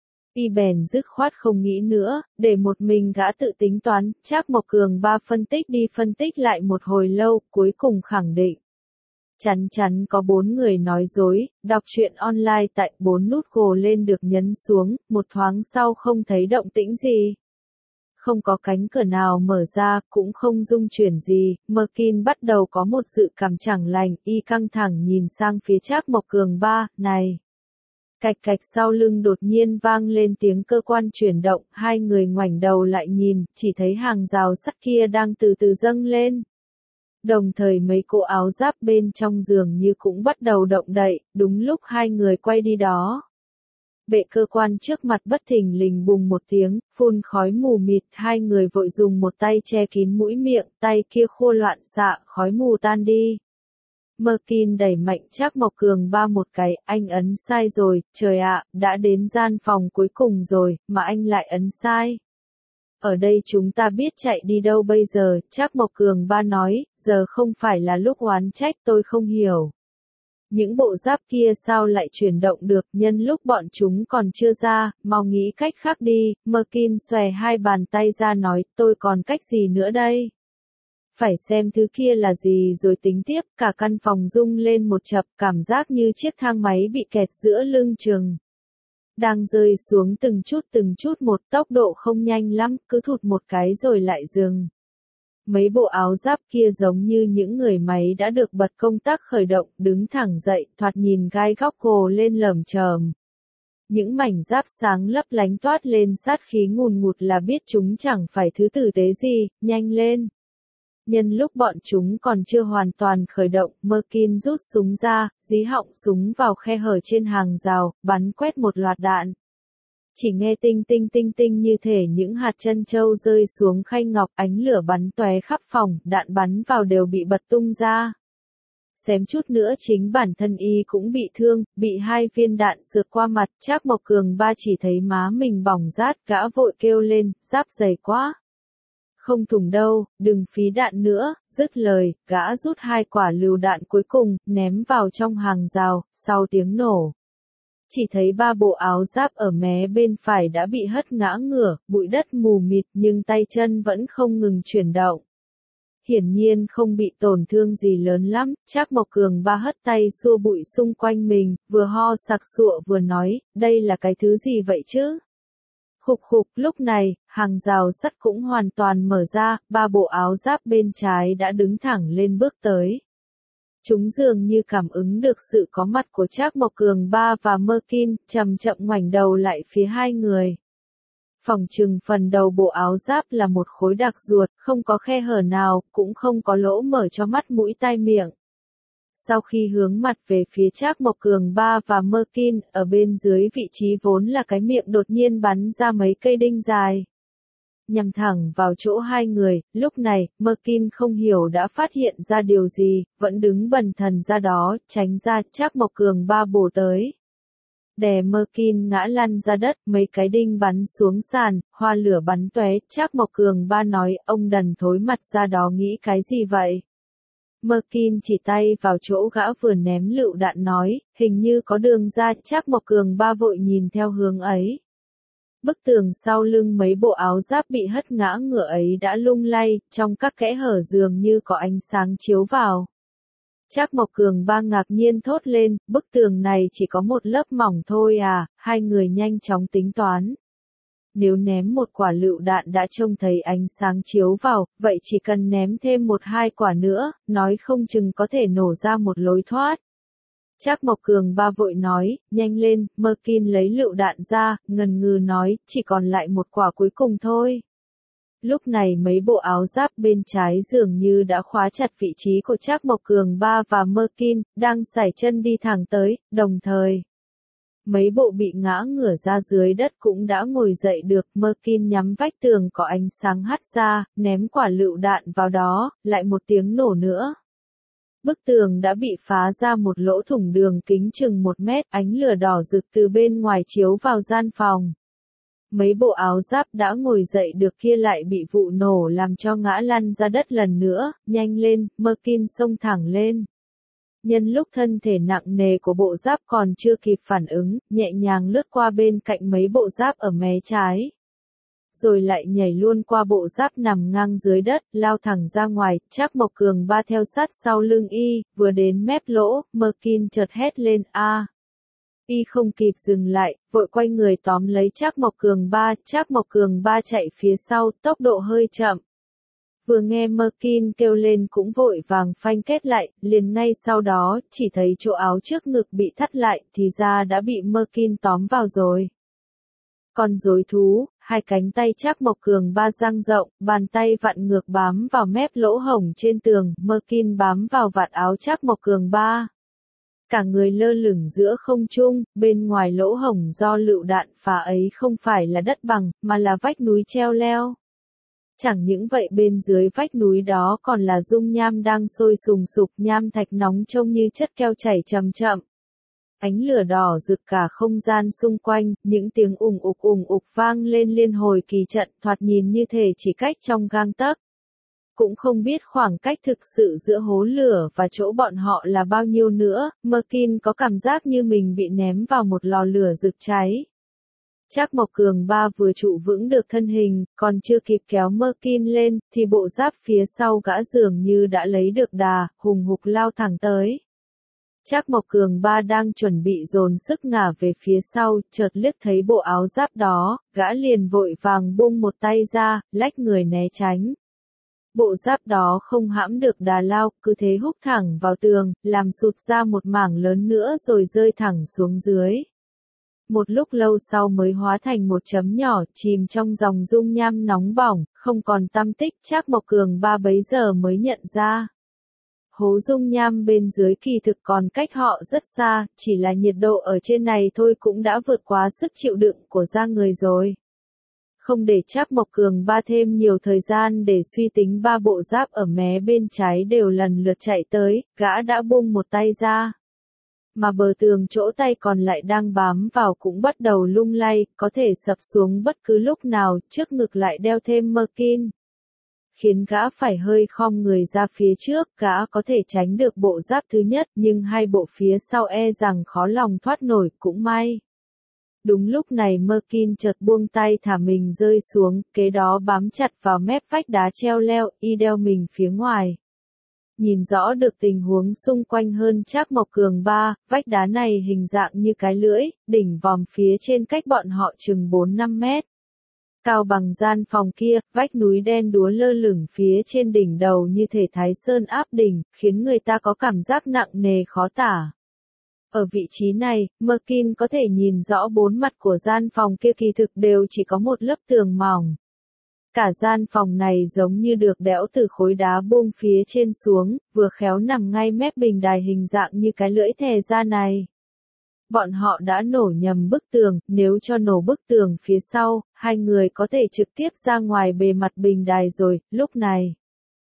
Y bèn dứt khoát không nghĩ nữa, để một mình gã tự tính toán. Trác Mộc Cường ba phân tích đi phân tích lại một hồi lâu, cuối cùng khẳng định. Chắn chắn có bốn người nói dối, đọc truyện online tại bốn nút gồ lên được nhấn xuống, một thoáng sau không thấy động tĩnh gì. Không có cánh cửa nào mở ra, cũng không rung chuyển gì. Merkin bắt đầu có một dự cảm chẳng lành, y căng thẳng nhìn sang phía Trác Mộc Cường ba, này. Cạch cạch sau lưng đột nhiên vang lên tiếng cơ quan chuyển động, hai người ngoảnh đầu lại nhìn, chỉ thấy hàng rào sắt kia đang từ từ dâng lên. Đồng thời mấy cô áo giáp bên trong giường như cũng bắt đầu động đậy, đúng lúc hai người quay đi đó. Bệ cơ quan trước mặt bất thình lình bùng một tiếng, phun khói mù mịt, hai người vội dùng một tay che kín mũi miệng, tay kia khô loạn xạ, khói mù tan đi. Merkin đẩy mạnh Trác Mộc Cường ba một cái, anh ấn sai rồi, trời ạ, đã đến gian phòng cuối cùng rồi, mà anh lại ấn sai. Ở đây chúng ta biết chạy đi đâu bây giờ, Trác Mộc Cường ba nói, giờ không phải là lúc oán trách, tôi không hiểu. Những bộ giáp kia sao lại chuyển động được, nhân lúc bọn chúng còn chưa ra, mau nghĩ cách khác đi. Merkin xòe hai bàn tay ra nói, tôi còn cách gì nữa đây? Phải xem thứ kia là gì rồi tính tiếp, cả căn phòng rung lên một chập, cảm giác như chiếc thang máy bị kẹt giữa lưng chừng. Đang rơi xuống từng chút từng chút một, tốc độ không nhanh lắm, cứ thụt một cái rồi lại dừng. Mấy bộ áo giáp kia giống như những người máy đã được bật công tắc khởi động, đứng thẳng dậy, thoạt nhìn gai góc gồ lên lởm chởm. Những mảnh giáp sáng lấp lánh toát lên sát khí ngùn ngụt là biết chúng chẳng phải thứ tử tế gì, nhanh lên. Nhân lúc bọn chúng còn chưa hoàn toàn khởi động, Merkin rút súng ra, dí họng súng vào khe hở trên hàng rào, bắn quét một loạt đạn. Chỉ nghe tinh tinh tinh tinh như thể những hạt trân châu rơi xuống khay ngọc, ánh lửa bắn tóe khắp phòng, đạn bắn vào đều bị bật tung ra. Xém chút nữa chính bản thân y cũng bị thương, bị hai viên đạn sượt qua mặt. Trác Mộc Cường ba chỉ thấy má mình bỏng rát, gã vội kêu lên, giáp dày quá. Không thủng đâu, đừng phí đạn nữa, dứt lời, gã rút hai quả lựu đạn cuối cùng, ném vào trong hàng rào, sau tiếng nổ. Chỉ thấy ba bộ áo giáp ở mé bên phải đã bị hất ngã ngửa, bụi đất mù mịt nhưng tay chân vẫn không ngừng chuyển động. Hiển nhiên không bị tổn thương gì lớn lắm, Trác Mộc Cường ba hất tay xua bụi xung quanh mình, vừa ho sặc sụa vừa nói, đây là cái thứ gì vậy chứ? Khục khục, lúc này, hàng rào sắt cũng hoàn toàn mở ra, ba bộ áo giáp bên trái đã đứng thẳng lên bước tới. Chúng dường như cảm ứng được sự có mặt của Trác Mộc Cường ba và Merkin, chậm chậm ngoảnh đầu lại phía hai người. Phỏng chừng phần đầu bộ áo giáp là một khối đặc ruột, không có khe hở nào, cũng không có lỗ mở cho mắt mũi tai miệng. Sau khi hướng mặt về phía Trác Mộc Cường ba và Merkin, ở bên dưới vị trí vốn là cái miệng đột nhiên bắn ra mấy cây đinh dài. Nhằm thẳng vào chỗ hai người, lúc này, Merkin không hiểu đã phát hiện ra điều gì, vẫn đứng bần thần ra đó, tránh ra, Trác Mộc Cường ba bổ tới. Đè Merkin ngã lăn ra đất, mấy cái đinh bắn xuống sàn, hoa lửa bắn tóe. Trác Mộc Cường ba nói, ông đần thối mặt ra đó nghĩ cái gì vậy? Merkin chỉ tay vào chỗ gã vừa ném lựu đạn nói, hình như có đường ra. Trác Mộc Cường ba vội nhìn theo hướng ấy. Bức tường sau lưng mấy bộ áo giáp bị hất ngã ngửa ấy đã lung lay, trong các kẽ hở dường như có ánh sáng chiếu vào. Trác Mộc Cường Ba ngạc nhiên thốt lên, bức tường này chỉ có một lớp mỏng thôi à, hai người nhanh chóng tính toán. Nếu ném một quả lựu đạn đã trông thấy ánh sáng chiếu vào, vậy chỉ cần ném thêm một hai quả nữa, nói không chừng có thể nổ ra một lối thoát. Trác Mộc Cường Ba vội nói, nhanh lên, Merkin lấy lựu đạn ra, ngần ngừ nói, chỉ còn lại một quả cuối cùng thôi. Lúc này mấy bộ áo giáp bên trái dường như đã khóa chặt vị trí của Trác Mộc Cường Ba và Merkin, đang sải chân đi thẳng tới, đồng thời. Mấy bộ bị ngã ngửa ra dưới đất cũng đã ngồi dậy được, Merkin nhắm vách tường có ánh sáng hắt ra, ném quả lựu đạn vào đó, lại một tiếng nổ nữa. Bức tường đã bị phá ra một lỗ thủng đường kính chừng một mét, ánh lửa đỏ rực từ bên ngoài chiếu vào gian phòng. Mấy bộ áo giáp đã ngồi dậy được kia lại bị vụ nổ làm cho ngã lăn ra đất lần nữa, nhanh lên, Merkin xông thẳng lên. Nhân lúc thân thể nặng nề của bộ giáp còn chưa kịp phản ứng, nhẹ nhàng lướt qua bên cạnh mấy bộ giáp ở mé trái. Rồi lại nhảy luôn qua bộ giáp nằm ngang dưới đất, lao thẳng ra ngoài, Trác Mộc Cường Ba theo sát sau lưng y, vừa đến mép lỗ, Merkin chợt hét lên, a. Y không kịp dừng lại, vội quay người tóm lấy Trác Mộc Cường Ba, Trác Mộc Cường Ba chạy phía sau, tốc độ hơi chậm. Vừa nghe Merkin kêu lên cũng vội vàng phanh kết lại, liền ngay sau đó, chỉ thấy chỗ áo trước ngực bị thắt lại, thì ra đã bị Merkin tóm vào rồi. Con rối thú, hai cánh tay Trác Mộc Cường Ba dang rộng, bàn tay vặn ngược bám vào mép lỗ hổng trên tường, Merkin bám vào vạt áo Trác Mộc Cường Ba. Cả người lơ lửng giữa không trung, bên ngoài lỗ hổng do lựu đạn phá ấy không phải là đất bằng, mà là vách núi treo leo. Chẳng những vậy bên dưới vách núi đó còn là dung nham đang sôi sùng sục, nham thạch nóng trông như chất keo chảy chậm chậm. Ánh lửa đỏ rực cả không gian xung quanh, những tiếng ùng ục ùng ục vang lên liên hồi kỳ trận, thoạt nhìn như thể chỉ cách trong gang tấc. Cũng không biết khoảng cách thực sự giữa hố lửa và chỗ bọn họ là bao nhiêu nữa, Merkin có cảm giác như mình bị ném vào một lò lửa rực cháy. Trác Mộc Cường Ba vừa trụ vững được thân hình, còn chưa kịp kéo Merkin lên, thì bộ giáp phía sau gã dường như đã lấy được đà, hùng hục lao thẳng tới. Trác Mộc Cường Ba đang chuẩn bị dồn sức ngả về phía sau, chợt liếc thấy bộ áo giáp đó, gã liền vội vàng buông một tay ra, lách người né tránh. Bộ giáp đó không hãm được đà lao, cứ thế húc thẳng vào tường, làm sụt ra một mảng lớn nữa rồi rơi thẳng xuống dưới. Một lúc lâu sau mới hóa thành một chấm nhỏ, chìm trong dòng dung nham nóng bỏng, không còn tăm tích, Trác Mộc Cường Ba bấy giờ mới nhận ra. Hố dung nham bên dưới kỳ thực còn cách họ rất xa, chỉ là nhiệt độ ở trên này thôi cũng đã vượt quá sức chịu đựng của da người rồi. Không để Trác Mộc Cường Ba thêm nhiều thời gian để suy tính, ba bộ giáp ở mé bên trái đều lần lượt chạy tới, gã đã buông một tay ra. Mà bờ tường chỗ tay còn lại đang bám vào cũng bắt đầu lung lay, có thể sập xuống bất cứ lúc nào, trước ngực lại đeo thêm Merkin. Khiến gã phải hơi khom người ra phía trước, gã có thể tránh được bộ giáp thứ nhất, nhưng hai bộ phía sau e rằng khó lòng thoát nổi, cũng may. Đúng lúc này Merkin chợt buông tay thả mình rơi xuống, kế đó bám chặt vào mép vách đá treo leo, y đeo mình phía ngoài. Nhìn rõ được tình huống xung quanh hơn Trác Mộc Cường Ba, vách đá này hình dạng như cái lưỡi, đỉnh vòm phía trên cách bọn họ chừng bốn năm mét. Cao bằng gian phòng kia, vách núi đen đúa lơ lửng phía trên đỉnh đầu như thể Thái Sơn áp đỉnh, khiến người ta có cảm giác nặng nề khó tả. Ở vị trí này, Merkin có thể nhìn rõ bốn mặt của gian phòng kia, kỳ thực đều chỉ có một lớp tường mỏng. Cả gian phòng này giống như được đẽo từ khối đá buông phía trên xuống, vừa khéo nằm ngay mép bình đài hình dạng như cái lưỡi thè ra này. Bọn họ đã nổ nhầm bức tường, nếu cho nổ bức tường phía sau, hai người có thể trực tiếp ra ngoài bề mặt bình đài rồi, lúc này.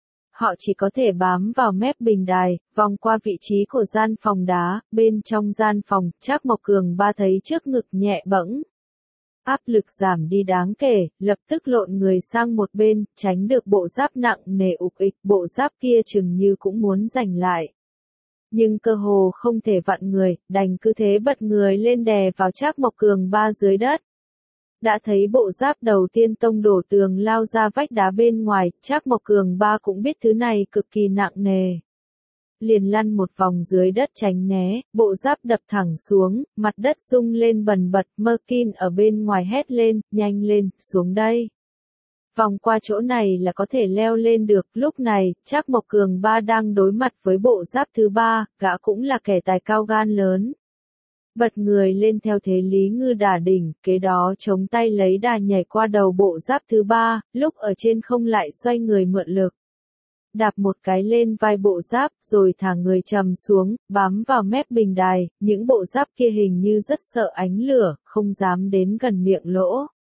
Họ chỉ có thể bám vào mép bình đài, vòng qua vị trí của gian phòng đá, bên trong gian phòng, Trác Mộc Cường Ba thấy trước ngực nhẹ bẫng. Áp lực giảm đi đáng kể, lập tức lộn người sang một bên, tránh được bộ giáp nặng nề ục ịch, bộ giáp kia chừng như cũng muốn giành lại. Nhưng cơ hồ không thể vặn người, đành cứ thế bật người lên đè vào Trác Mộc Cường Ba dưới đất. Đã thấy bộ giáp đầu tiên tông đổ tường lao ra vách đá bên ngoài, Trác Mộc Cường Ba cũng biết thứ này cực kỳ nặng nề. liền lăn một vòng dưới đất tránh né, bộ giáp đập thẳng xuống, mặt đất rung lên bần bật, Merkin ở bên ngoài hét lên, nhanh lên, xuống đây. Vòng qua chỗ này là có thể leo lên được, lúc này, Trác Mộc Cường ba đang đối mặt với bộ giáp thứ ba, gã cũng là kẻ tài cao gan lớn. Bật người lên theo thế Lý Ngư đả đỉnh, kế đó chống tay lấy đà nhảy qua đầu bộ giáp thứ ba, lúc ở trên không lại xoay người mượn lực. Đạp một cái lên vai bộ giáp, rồi thả người trầm xuống, bám vào mép bình đài, những bộ giáp kia hình như rất sợ ánh lửa, không dám đến gần miệng lỗ.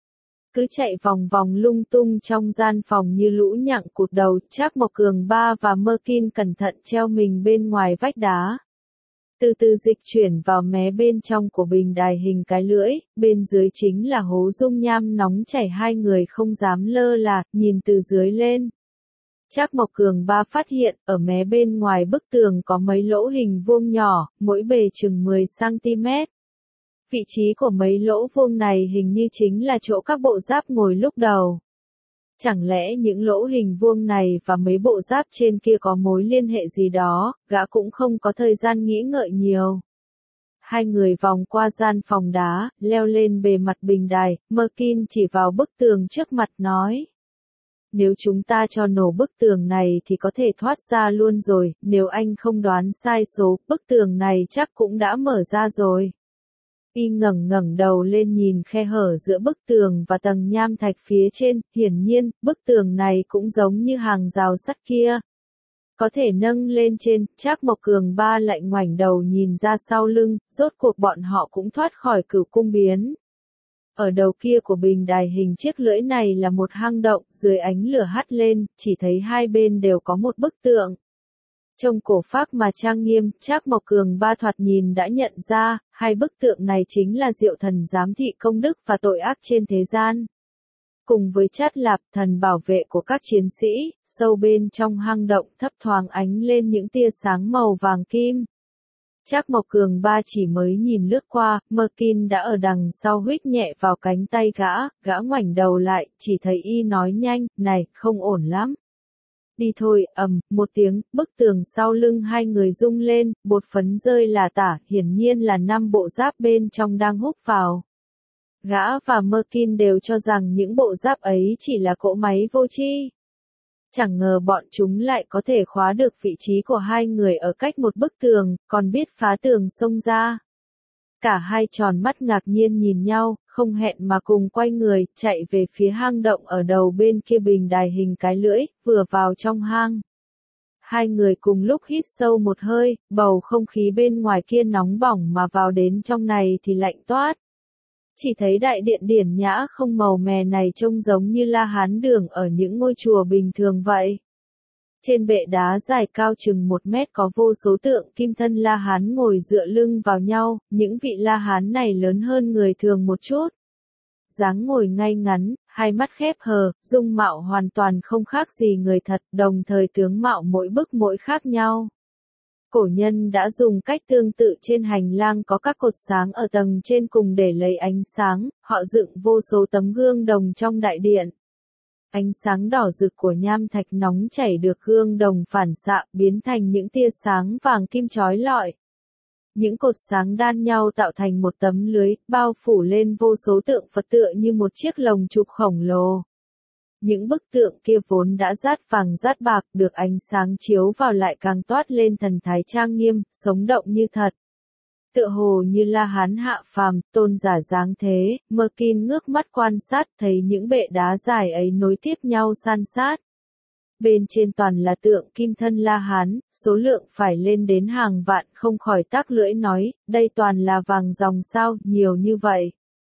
Cứ chạy vòng vòng lung tung trong gian phòng như lũ nhặng cụt đầu, Trác Mộc Cường ba và Merkin cẩn thận treo mình bên ngoài vách đá. Từ từ dịch chuyển vào mé bên trong của bình đài hình cái lưỡi, bên dưới chính là hố dung nham nóng chảy, hai người không dám lơ là, nhìn từ dưới lên. Trác Mộc Cường ba phát hiện, ở mé bên ngoài bức tường có mấy lỗ hình vuông nhỏ, mỗi bề chừng mười xăng ti mét. Vị trí của mấy lỗ vuông này hình như chính là chỗ các bộ giáp ngồi lúc đầu. Chẳng lẽ những lỗ hình vuông này và mấy bộ giáp trên kia có mối liên hệ gì đó, gã cũng không có thời gian nghĩ ngợi nhiều. Hai người vòng qua gian phòng đá, leo lên bề mặt bình đài, Merkin chỉ vào bức tường trước mặt nói. Nếu chúng ta cho nổ bức tường này thì có thể thoát ra luôn rồi, nếu anh không đoán sai số, bức tường này chắc cũng đã mở ra rồi. Y ngẩng ngẩng đầu lên nhìn khe hở giữa bức tường và tầng nham thạch phía trên, hiển nhiên, bức tường này cũng giống như hàng rào sắt kia. Có thể nâng lên trên, Trác Mộc Cường ba lại ngoảnh đầu nhìn ra sau lưng, rốt cuộc bọn họ cũng thoát khỏi Cửu Cung biến. Ở đầu kia của bình đài hình chiếc lưỡi này là một hang động, dưới ánh lửa hắt lên, chỉ thấy hai bên đều có một bức tượng. Trông cổ phác mà trang nghiêm, Trác Mộc Cường ba thoạt nhìn đã nhận ra, hai bức tượng này chính là Diệu Thần giám thị công đức và tội ác trên thế gian. Cùng với Chát Lạp, thần bảo vệ của các chiến sĩ, sâu bên trong hang động thấp thoáng ánh lên những tia sáng màu vàng kim. Trác Mộc Cường ba chỉ mới nhìn lướt qua, Merkin đã ở đằng sau huýt nhẹ vào cánh tay gã, gã ngoảnh đầu lại, chỉ thấy y nói nhanh, này, không ổn lắm. Đi thôi, ầm, một tiếng, bức tường sau lưng hai người rung lên, bột phấn rơi lả tả, hiển nhiên là năm bộ giáp bên trong đang húc vào. Gã và Merkin đều cho rằng những bộ giáp ấy chỉ là cỗ máy vô tri. Chẳng ngờ bọn chúng lại có thể khóa được vị trí của hai người ở cách một bức tường, còn biết phá tường xông ra. Cả hai tròn mắt ngạc nhiên nhìn nhau, không hẹn mà cùng quay người, chạy về phía hang động ở đầu bên kia bình đài hình cái lưỡi, vừa vào trong hang. Hai người cùng lúc hít sâu một hơi, bầu không khí bên ngoài kia nóng bỏng mà vào đến trong này thì lạnh toát. Chỉ thấy đại điện điển nhã không màu mè này trông giống như La Hán đường ở những ngôi chùa bình thường vậy. Trên bệ đá dài cao chừng một mét có vô số tượng kim thân La Hán ngồi dựa lưng vào nhau, những vị La Hán này lớn hơn người thường một chút. Dáng ngồi ngay ngắn, hai mắt khép hờ, dung mạo hoàn toàn không khác gì người thật, đồng thời tướng mạo mỗi bức mỗi khác nhau. Cổ nhân đã dùng cách tương tự, trên hành lang có các cột sáng ở tầng trên cùng để lấy ánh sáng, họ dựng vô số tấm gương đồng trong đại điện. Ánh sáng đỏ rực của nham thạch nóng chảy được gương đồng phản xạ, biến thành những tia sáng vàng kim chói lọi. Những cột sáng đan nhau tạo thành một tấm lưới, bao phủ lên vô số tượng Phật tựa như một chiếc lồng chụp khổng lồ. Những bức tượng kia vốn đã rát vàng rát bạc, được ánh sáng chiếu vào lại càng toát lên thần thái trang nghiêm, sống động như thật. Tựa hồ như La Hán hạ phàm, tôn giả dáng thế, Merkin ngước mắt quan sát thấy những bệ đá dài ấy nối tiếp nhau san sát. Bên trên toàn là tượng kim thân La Hán, số lượng phải lên đến hàng vạn, không khỏi tắc lưỡi nói, đây toàn là vàng ròng sao, nhiều như vậy.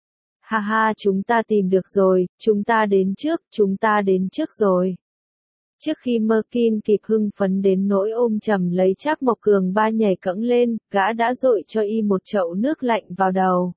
Ha ha, chúng ta tìm được rồi, chúng ta đến trước, chúng ta đến trước rồi. Trước khi Merkin kịp hưng phấn đến nỗi ôm chầm lấy Trác Mộc Cường ba nhảy cẫng lên, gã đã dội cho y một chậu nước lạnh vào đầu.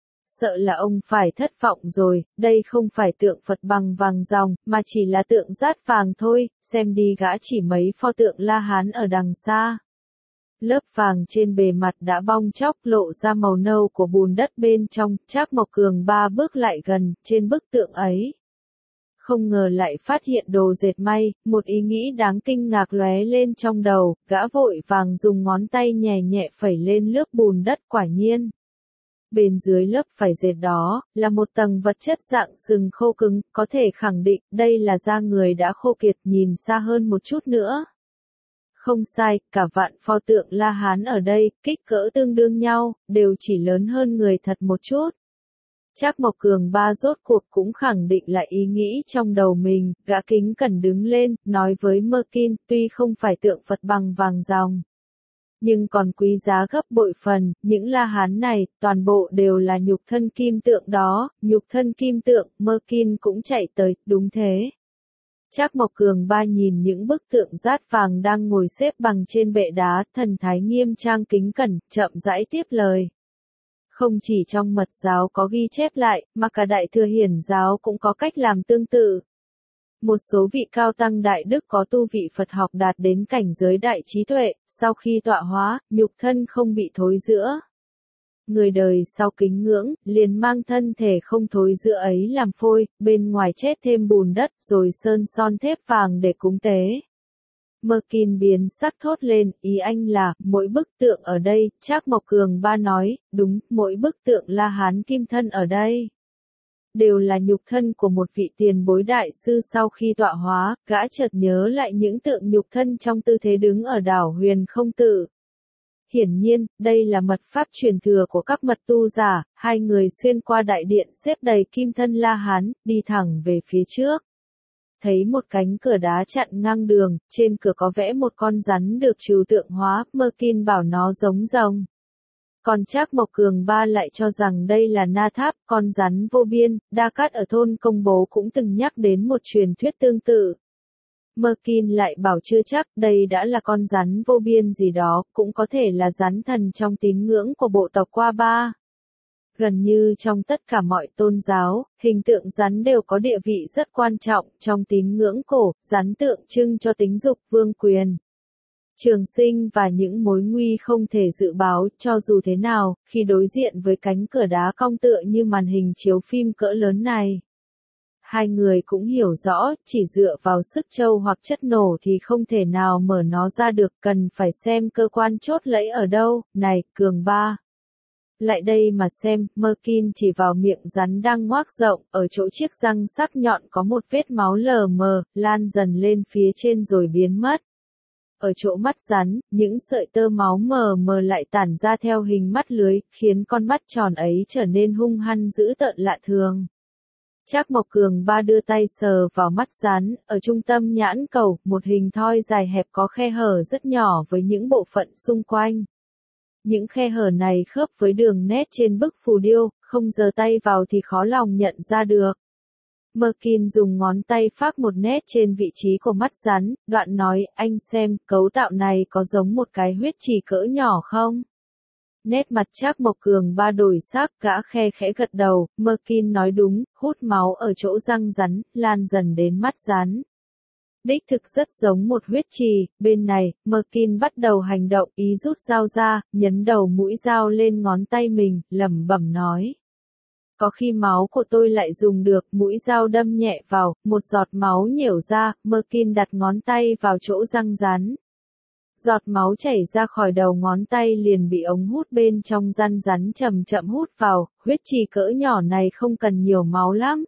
Sợ là ông phải thất vọng rồi, đây không phải tượng Phật bằng vàng ròng, mà chỉ là tượng rát vàng thôi, xem đi, gã chỉ mấy pho tượng La Hán ở đằng xa. Lớp vàng trên bề mặt đã bong chóc, lộ ra màu nâu của bùn đất bên trong, Trác Mộc Cường ba bước lại gần, trên bức tượng ấy. không ngờ lại phát hiện đồ dệt may, một ý nghĩ đáng kinh ngạc lóe lên trong đầu, gã vội vàng dùng ngón tay nhẹ nhẹ phẩy lên lớp bùn đất, quả nhiên. Bên dưới lớp vải dệt đó, là một tầng vật chất dạng sừng khô cứng, có thể khẳng định, đây là da người đã khô kiệt, nhìn xa hơn một chút nữa. Không sai, cả vạn pho tượng La Hán ở đây, kích cỡ tương đương nhau, đều chỉ lớn hơn người thật một chút. Trác Mộc Cường Ba rốt cuộc cũng khẳng định lại ý nghĩ trong đầu mình, gã kính cẩn đứng lên, nói với Merkin, tuy không phải tượng Phật bằng vàng ròng, nhưng còn quý giá gấp bội phần, những La Hán này, toàn bộ đều là nhục thân kim tượng đó, nhục thân kim tượng, Merkin cũng chạy tới, đúng thế. Trác Mộc Cường Ba nhìn những bức tượng dát vàng đang ngồi xếp bằng trên bệ đá, thần thái nghiêm trang kính cẩn, chậm rãi tiếp lời. Không chỉ trong mật giáo có ghi chép lại, mà cả Đại Thừa Hiển giáo cũng có cách làm tương tự. Một số vị cao tăng đại đức có tu vị Phật học đạt đến cảnh giới đại trí tuệ, sau khi tọa hóa, nhục thân không bị thối rữa. Người đời sau kính ngưỡng, liền mang thân thể không thối rữa ấy làm phôi, bên ngoài chết thêm bùn đất rồi sơn son thép vàng để cúng tế. Merkin biến sắc thốt lên, ý anh là, mỗi bức tượng ở đây, Trác Mộc Cường Ba nói, đúng, mỗi bức tượng La Hán kim thân ở đây đều là nhục thân của một vị tiền bối đại sư sau khi tọa hóa, gã chợt nhớ lại những tượng nhục thân trong tư thế đứng ở đảo Huyền Không Tự. Hiển nhiên, đây là mật pháp truyền thừa của các mật tu giả, hai người xuyên qua đại điện xếp đầy kim thân La Hán, đi thẳng về phía trước. Thấy một cánh cửa đá chặn ngang đường, trên cửa có vẽ một con rắn được trừu tượng hóa, Merkin bảo nó giống rồng. Còn Trác Mộc Cường Ba lại cho rằng đây là Na Tháp, con rắn vô biên, Đa Cát ở thôn Công Bố cũng từng nhắc đến một truyền thuyết tương tự. Merkin lại bảo chưa chắc, đây đã là con rắn vô biên gì đó, cũng có thể là rắn thần trong tín ngưỡng của bộ tộc Qua Ba. Gần như trong tất cả mọi tôn giáo, hình tượng rắn đều có địa vị rất quan trọng, trong tín ngưỡng cổ, rắn tượng trưng cho tính dục, vương quyền, trường sinh và những mối nguy không thể dự báo, cho dù thế nào, khi đối diện với cánh cửa đá cong tựa như màn hình chiếu phim cỡ lớn này. Hai người cũng hiểu rõ, chỉ dựa vào sức trâu hoặc chất nổ thì không thể nào mở nó ra được, cần phải xem cơ quan chốt lẫy ở đâu, này, Cường Ba. Lại đây mà xem, Merkin chỉ vào miệng rắn đang ngoác rộng, ở chỗ chiếc răng sắc nhọn có một vết máu lờ mờ, lan dần lên phía trên rồi biến mất. Ở chỗ mắt rắn, những sợi tơ máu mờ mờ lại tản ra theo hình mắt lưới, khiến con mắt tròn ấy trở nên hung hăng dữ tợn lạ thường. Trác Mộc Cường Ba đưa tay sờ vào mắt rắn, ở trung tâm nhãn cầu, một hình thoi dài hẹp có khe hở rất nhỏ với những bộ phận xung quanh. Những khe hở này khớp với đường nét trên bức phù điêu, không giơ tay vào thì khó lòng nhận ra được. Merkin dùng ngón tay phác một nét trên vị trí của mắt rắn, đoạn nói, anh xem, cấu tạo này có giống một cái huyết trì cỡ nhỏ không? Nét mặt Trác Mộc Cường Ba đổi sắc, gã khe khẽ gật đầu, Merkin nói đúng, hút máu ở chỗ răng rắn, lan dần đến mắt rắn. Đích thực rất giống một huyết trì, bên này, Merkin bắt đầu hành động, ý rút dao ra, nhấn đầu mũi dao lên ngón tay mình, lẩm bẩm nói. Có khi máu của tôi lại dùng được, mũi dao đâm nhẹ vào, một giọt máu nhểu ra, Merkin đặt ngón tay vào chỗ răng rắn. Giọt máu chảy ra khỏi đầu ngón tay liền bị ống hút bên trong răng rắn chậm chậm hút vào, huyết trì cỡ nhỏ này không cần nhiều máu lắm.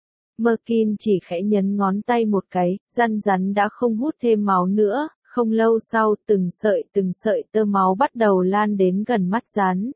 Merkin chỉ khẽ nhấn ngón tay một cái, răng rắn đã không hút thêm máu nữa, không lâu sau từng sợi từng sợi tơ máu bắt đầu lan đến gần mắt rắn.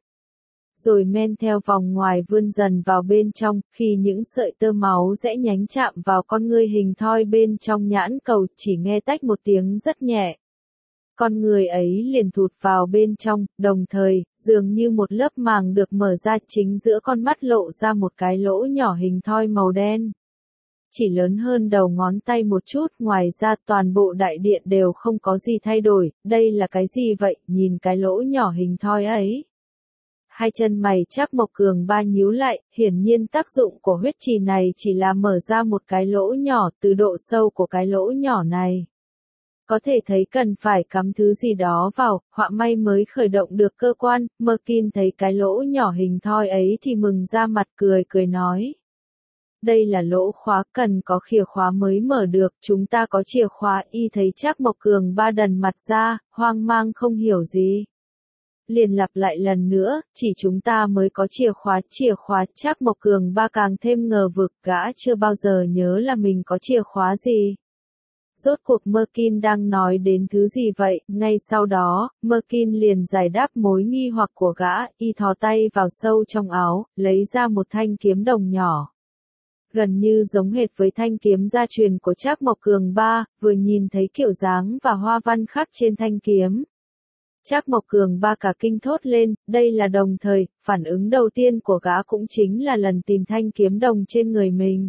Rồi men theo vòng ngoài vươn dần vào bên trong, khi những sợi tơ máu rẽ nhánh chạm vào con ngươi hình thoi bên trong nhãn cầu, chỉ nghe tách một tiếng rất nhẹ. Con người ấy liền thụt vào bên trong, đồng thời, dường như một lớp màng được mở ra, chính giữa con mắt lộ ra một cái lỗ nhỏ hình thoi màu đen. Chỉ lớn hơn đầu ngón tay một chút, ngoài ra toàn bộ đại điện đều không có gì thay đổi, đây là cái gì vậy, nhìn cái lỗ nhỏ hình thoi ấy. Hai chân mày Trác Mộc Cường Ba nhíu lại, hiển nhiên tác dụng của huyết trì này chỉ là mở ra một cái lỗ nhỏ, từ độ sâu của cái lỗ nhỏ này. Có thể thấy cần phải cắm thứ gì đó vào, họa may mới khởi động được cơ quan, Merkin thấy cái lỗ nhỏ hình thoi ấy thì mừng ra mặt cười cười nói. Đây là lỗ khóa cần có chìa khóa mới mở được, chúng ta có chìa khóa. Y thấy Trác Mộc Cường Ba đần mặt ra, hoang mang không hiểu gì. Liền lặp lại lần nữa, chỉ chúng ta mới có chìa khóa, chìa khóa. Trác Mộc Cường Ba càng thêm ngờ vực, gã chưa bao giờ nhớ là mình có chìa khóa gì. Rốt cuộc Merkin đang nói đến thứ gì vậy? Ngay sau đó, Merkin liền giải đáp mối nghi hoặc của gã, y thò tay vào sâu trong áo, lấy ra một thanh kiếm đồng nhỏ. Gần như giống hệt với thanh kiếm gia truyền của Trác Mộc Cường Ba, vừa nhìn thấy kiểu dáng và hoa văn khắc trên thanh kiếm. Trác Mộc Cường Ba cả kinh thốt lên, đây là đồng thời, phản ứng đầu tiên của gã cũng chính là lần tìm thanh kiếm đồng trên người mình.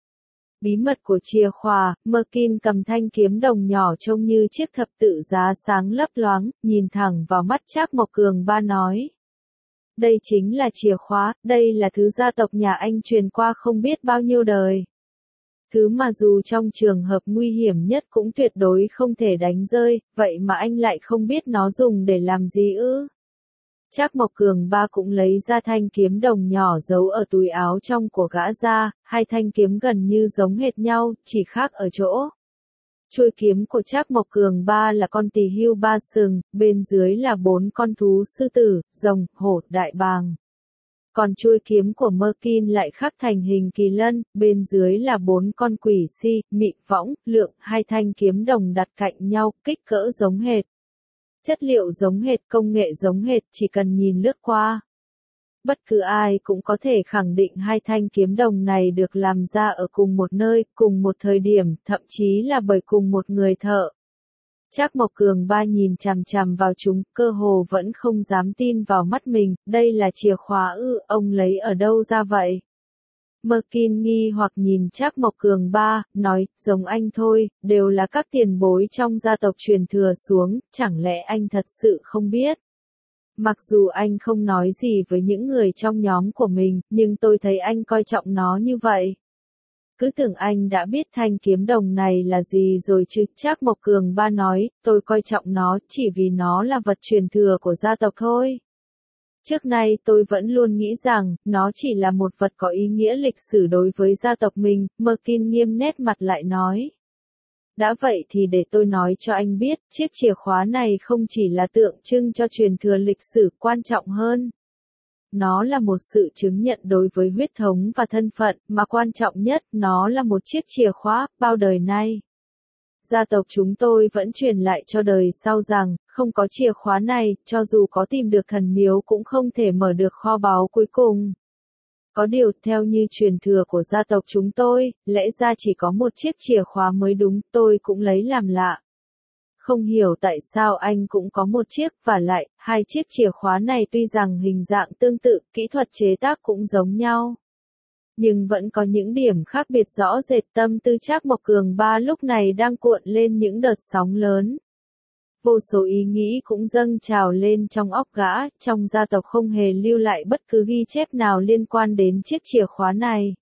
Bí mật của chìa khóa, Merkin cầm thanh kiếm đồng nhỏ trông như chiếc thập tự giá sáng lấp loáng, nhìn thẳng vào mắt Trác Mộc Cường Ba nói. Đây chính là chìa khóa, đây là thứ gia tộc nhà anh truyền qua không biết bao nhiêu đời. Thứ mà dù trong trường hợp nguy hiểm nhất cũng tuyệt đối không thể đánh rơi, vậy mà anh lại không biết nó dùng để làm gì ư? Trác Mộc Cường Ba cũng lấy ra thanh kiếm đồng nhỏ giấu ở túi áo trong của gã ra, hai thanh kiếm gần như giống hệt nhau, chỉ khác ở chỗ. Chuôi kiếm của Trác Mộc Cường Ba là con tỳ hưu ba sừng, bên dưới là bốn con thú sư tử, rồng, hổ, đại bàng. Còn chuôi kiếm của Merkin lại khắc thành hình kỳ lân, bên dưới là bốn con quỷ si, mị, võng, lượng, hai thanh kiếm đồng đặt cạnh nhau, kích cỡ giống hệt. Chất liệu giống hệt, công nghệ giống hệt, chỉ cần nhìn lướt qua. Bất cứ ai cũng có thể khẳng định hai thanh kiếm đồng này được làm ra ở cùng một nơi, cùng một thời điểm, thậm chí là bởi cùng một người thợ. Trác Mộc Cường Ba nhìn chằm chằm vào chúng, cơ hồ vẫn không dám tin vào mắt mình, đây là chìa khóa ư, ông lấy ở đâu ra vậy? Merkin nghi hoặc nhìn Trác Mộc Cường Ba, nói, giống anh thôi, đều là các tiền bối trong gia tộc truyền thừa xuống, chẳng lẽ anh thật sự không biết? Mặc dù anh không nói gì với những người trong nhóm của mình, nhưng tôi thấy anh coi trọng nó như vậy. Cứ tưởng anh đã biết thanh kiếm đồng này là gì rồi chứ, Trác Mộc Cường Ba nói, tôi coi trọng nó chỉ vì nó là vật truyền thừa của gia tộc thôi. Trước nay tôi vẫn luôn nghĩ rằng, nó chỉ là một vật có ý nghĩa lịch sử đối với gia tộc mình, Merkin nghiêm nét mặt lại nói. Đã vậy thì để tôi nói cho anh biết, chiếc chìa khóa này không chỉ là tượng trưng cho truyền thừa lịch sử, quan trọng hơn. Nó là một sự chứng nhận đối với huyết thống và thân phận, mà quan trọng nhất, nó là một chiếc chìa khóa, bao đời nay. Gia tộc chúng tôi vẫn truyền lại cho đời sau rằng, không có chìa khóa này, cho dù có tìm được thần miếu cũng không thể mở được kho báu cuối cùng. Có điều, theo như truyền thừa của gia tộc chúng tôi, lẽ ra chỉ có một chiếc chìa khóa mới đúng, tôi cũng lấy làm lạ. Không hiểu tại sao anh cũng có một chiếc, và lại, hai chiếc chìa khóa này tuy rằng hình dạng tương tự, kỹ thuật chế tác cũng giống nhau. Nhưng vẫn có những điểm khác biệt rõ rệt. Tâm tư Trác Mộc Cường Ba lúc này đang cuộn lên những đợt sóng lớn. Vô số ý nghĩ cũng dâng trào lên trong óc gã, trong gia tộc không hề lưu lại bất cứ ghi chép nào liên quan đến chiếc chìa khóa này.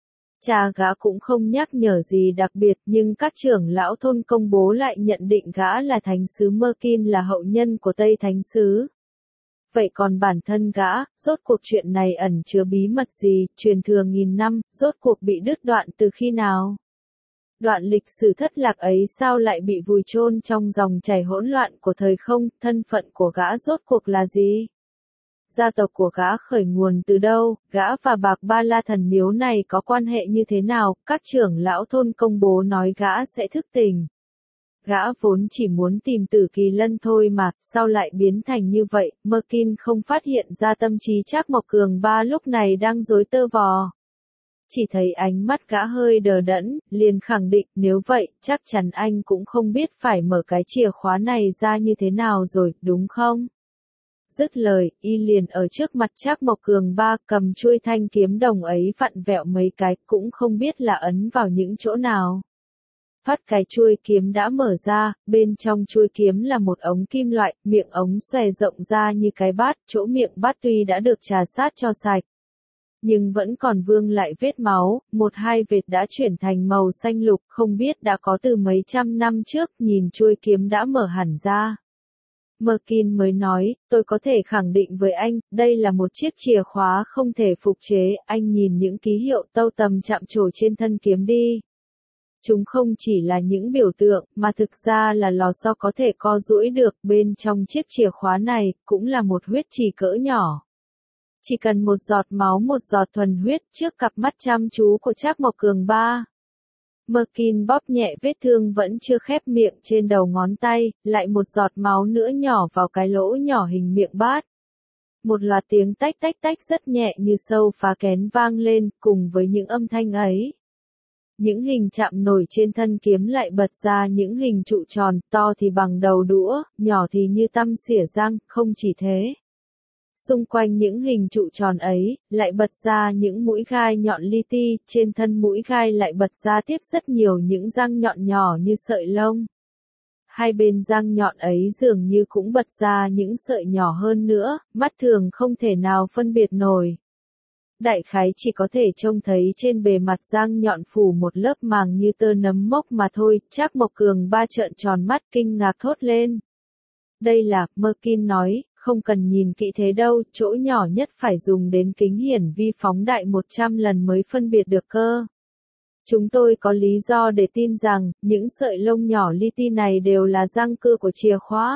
Cha gã cũng không nhắc nhở gì đặc biệt, nhưng các trưởng lão thôn công bố lại nhận định gã là thánh sứ Merkin, là hậu nhân của Tây Thánh sứ. Vậy còn bản thân gã, rốt cuộc chuyện này ẩn chứa bí mật gì, truyền thừa nghìn năm, rốt cuộc bị đứt đoạn từ khi nào? Đoạn lịch sử thất lạc ấy sao lại bị vùi chôn trong dòng chảy hỗn loạn của thời không, thân phận của gã rốt cuộc là gì? Gia tộc của gã khởi nguồn từ đâu, gã và Bạc Ba La thần miếu này có quan hệ như thế nào, các trưởng lão thôn công bố nói gã sẽ thức tỉnh. Gã vốn chỉ muốn tìm Tử Kỳ Lân thôi mà, sao lại biến thành như vậy, Merkin không phát hiện ra tâm trí Trác Mộc Cường Ba lúc này đang rối tơ vò. Chỉ thấy ánh mắt gã hơi đờ đẫn, liền khẳng định, nếu vậy, chắc chắn anh cũng không biết phải mở cái chìa khóa này ra như thế nào rồi, đúng không? Dứt lời, y liền ở trước mặt Trác Mộc Cường Ba, cầm chuôi thanh kiếm đồng ấy vặn vẹo mấy cái, cũng không biết là ấn vào những chỗ nào. Phát cái chuôi kiếm đã mở ra, bên trong chuôi kiếm là một ống kim loại, miệng ống xòe rộng ra như cái bát, chỗ miệng bát tuy đã được trà sát cho sạch, nhưng vẫn còn vương lại vết máu, một hai vệt đã chuyển thành màu xanh lục, không biết đã có từ mấy trăm năm trước, nhìn chuôi kiếm đã mở hẳn ra. Merkin mới nói, tôi có thể khẳng định với anh, đây là một chiếc chìa khóa không thể phục chế, anh nhìn những ký hiệu tâu tầm chạm trổ trên thân kiếm đi. Chúng không chỉ là những biểu tượng, mà thực ra là lò xo có thể co duỗi được, bên trong chiếc chìa khóa này, cũng là một huyết trì cỡ nhỏ. Chỉ cần một giọt máu một giọt thuần huyết trước cặp mắt chăm chú của Trác Mộc Cường ba. Merkin bóp nhẹ vết thương vẫn chưa khép miệng trên đầu ngón tay, lại một giọt máu nữa nhỏ vào cái lỗ nhỏ hình miệng bát. Một loạt tiếng tách tách tách rất nhẹ như sâu phá kén vang lên, cùng với những âm thanh ấy. Những hình chạm nổi trên thân kiếm lại bật ra những hình trụ tròn, to thì bằng đầu đũa, nhỏ thì như tăm xỉa răng, không chỉ thế. Xung quanh những hình trụ tròn ấy, lại bật ra những mũi gai nhọn li ti, trên thân mũi gai lại bật ra tiếp rất nhiều những răng nhọn nhỏ như sợi lông. Hai bên răng nhọn ấy dường như cũng bật ra những sợi nhỏ hơn nữa, mắt thường không thể nào phân biệt nổi. Đại khái chỉ có thể trông thấy trên bề mặt răng nhọn phủ một lớp màng như tơ nấm mốc mà thôi, Trác Mộc Cường ba trợn tròn mắt kinh ngạc thốt lên. Đây là, Merkin nói, không cần nhìn kỹ thế đâu, chỗ nhỏ nhất phải dùng đến kính hiển vi phóng đại một trăm lần mới phân biệt được cơ. Chúng tôi có lý do để tin rằng, những sợi lông nhỏ li ti này đều là răng cưa của chìa khóa.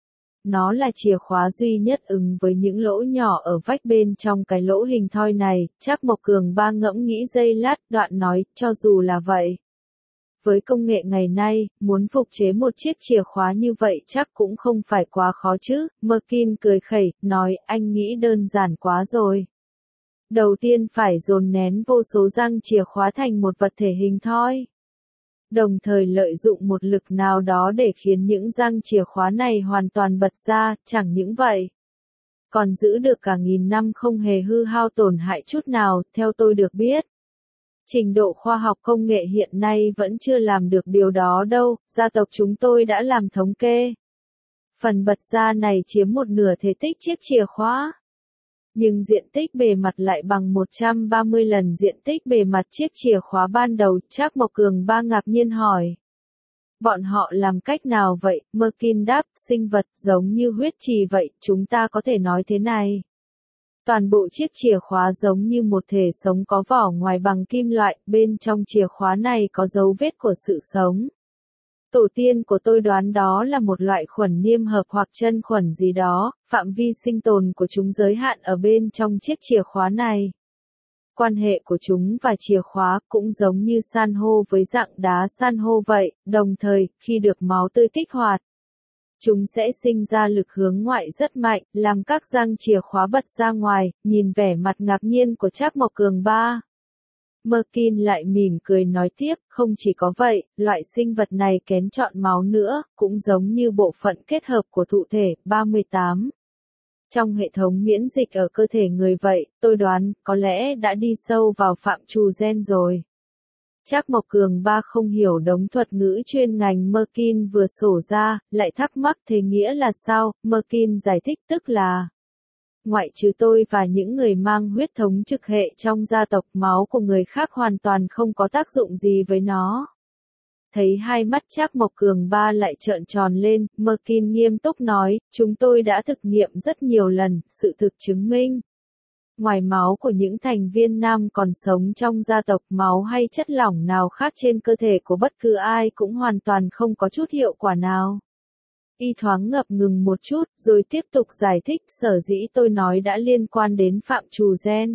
Nó là chìa khóa duy nhất ứng với những lỗ nhỏ ở vách bên trong cái lỗ hình thoi này, Trác Mộc Cường ba ngẫm nghĩ giây lát, đoạn nói, cho dù là vậy. Với công nghệ ngày nay, muốn phục chế một chiếc chìa khóa như vậy chắc cũng không phải quá khó chứ, Merkin cười khẩy, nói, anh nghĩ đơn giản quá rồi. Đầu tiên phải dồn nén vô số răng chìa khóa thành một vật thể hình thoi. Đồng thời lợi dụng một lực nào đó để khiến những răng chìa khóa này hoàn toàn bật ra, chẳng những vậy. Còn giữ được cả nghìn năm không hề hư hao tổn hại chút nào, theo tôi được biết. Trình độ khoa học công nghệ hiện nay vẫn chưa làm được điều đó đâu, gia tộc chúng tôi đã làm thống kê. Phần bật ra này chiếm một nửa thể tích chiếc chìa khóa. Nhưng diện tích bề mặt lại bằng một trăm ba mươi lần diện tích bề mặt chiếc chìa khóa ban đầu, Trác Mộc Cường ba ngạc nhiên hỏi. Bọn họ làm cách nào vậy? Merkin đáp, sinh vật giống như huyết trì vậy, chúng ta có thể nói thế này. Toàn bộ chiếc chìa khóa giống như một thể sống có vỏ ngoài bằng kim loại, bên trong chìa khóa này có dấu vết của sự sống. Tổ tiên của tôi đoán đó là một loại khuẩn niêm hợp hoặc chân khuẩn gì đó, phạm vi sinh tồn của chúng giới hạn ở bên trong chiếc chìa khóa này. Quan hệ của chúng và chìa khóa cũng giống như san hô với dạng đá san hô vậy, đồng thời, khi được máu tươi kích hoạt, chúng sẽ sinh ra lực hướng ngoại rất mạnh, làm các răng chìa khóa bật ra ngoài, nhìn vẻ mặt ngạc nhiên của Trác Mộc Cường ba. Merkin lại mỉm cười nói tiếp, không chỉ có vậy, loại sinh vật này kén chọn máu nữa, cũng giống như bộ phận kết hợp của thụ thể, ba mươi tám. Trong hệ thống miễn dịch ở cơ thể người vậy, tôi đoán, có lẽ đã đi sâu vào phạm trù gen rồi. Trác Mộc Cường ba không hiểu đống thuật ngữ chuyên ngành Merkin vừa sổ ra, lại thắc mắc thế nghĩa là sao, Merkin giải thích tức là ngoại trừ tôi và những người mang huyết thống trực hệ trong gia tộc, máu của người khác hoàn toàn không có tác dụng gì với nó. Thấy hai mắt Trác Mộc Cường ba lại trợn tròn lên, Merkin nghiêm túc nói, chúng tôi đã thực nghiệm rất nhiều lần, sự thực chứng minh. Ngoài máu của những thành viên nam còn sống trong gia tộc, máu hay chất lỏng nào khác trên cơ thể của bất cứ ai cũng hoàn toàn không có chút hiệu quả nào. Y thoáng ngập ngừng một chút, rồi tiếp tục giải thích, sở dĩ tôi nói đã liên quan đến phạm trù gen.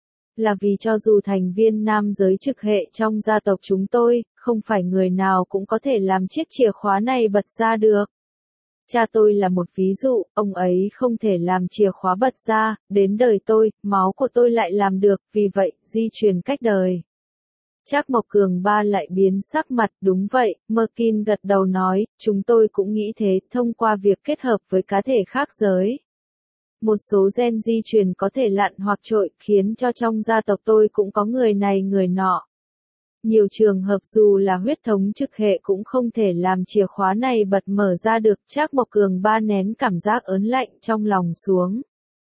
Là vì cho dù thành viên nam giới trực hệ trong gia tộc chúng tôi, không phải người nào cũng có thể làm chiếc chìa khóa này bật ra được. Cha tôi là một ví dụ, ông ấy không thể làm chìa khóa bật ra, đến đời tôi, máu của tôi lại làm được, vì vậy, di truyền cách đời. Trác Mộc Cường ba lại biến sắc mặt, đúng vậy, Merkin gật đầu nói, chúng tôi cũng nghĩ thế, thông qua việc kết hợp với cá thể khác giới. Một số gen di truyền có thể lặn hoặc trội, khiến cho trong gia tộc tôi cũng có người này người nọ. Nhiều trường hợp dù là huyết thống trực hệ cũng không thể làm chìa khóa này bật mở ra được, Trác Mộc Cường ba nén cảm giác ớn lạnh trong lòng xuống.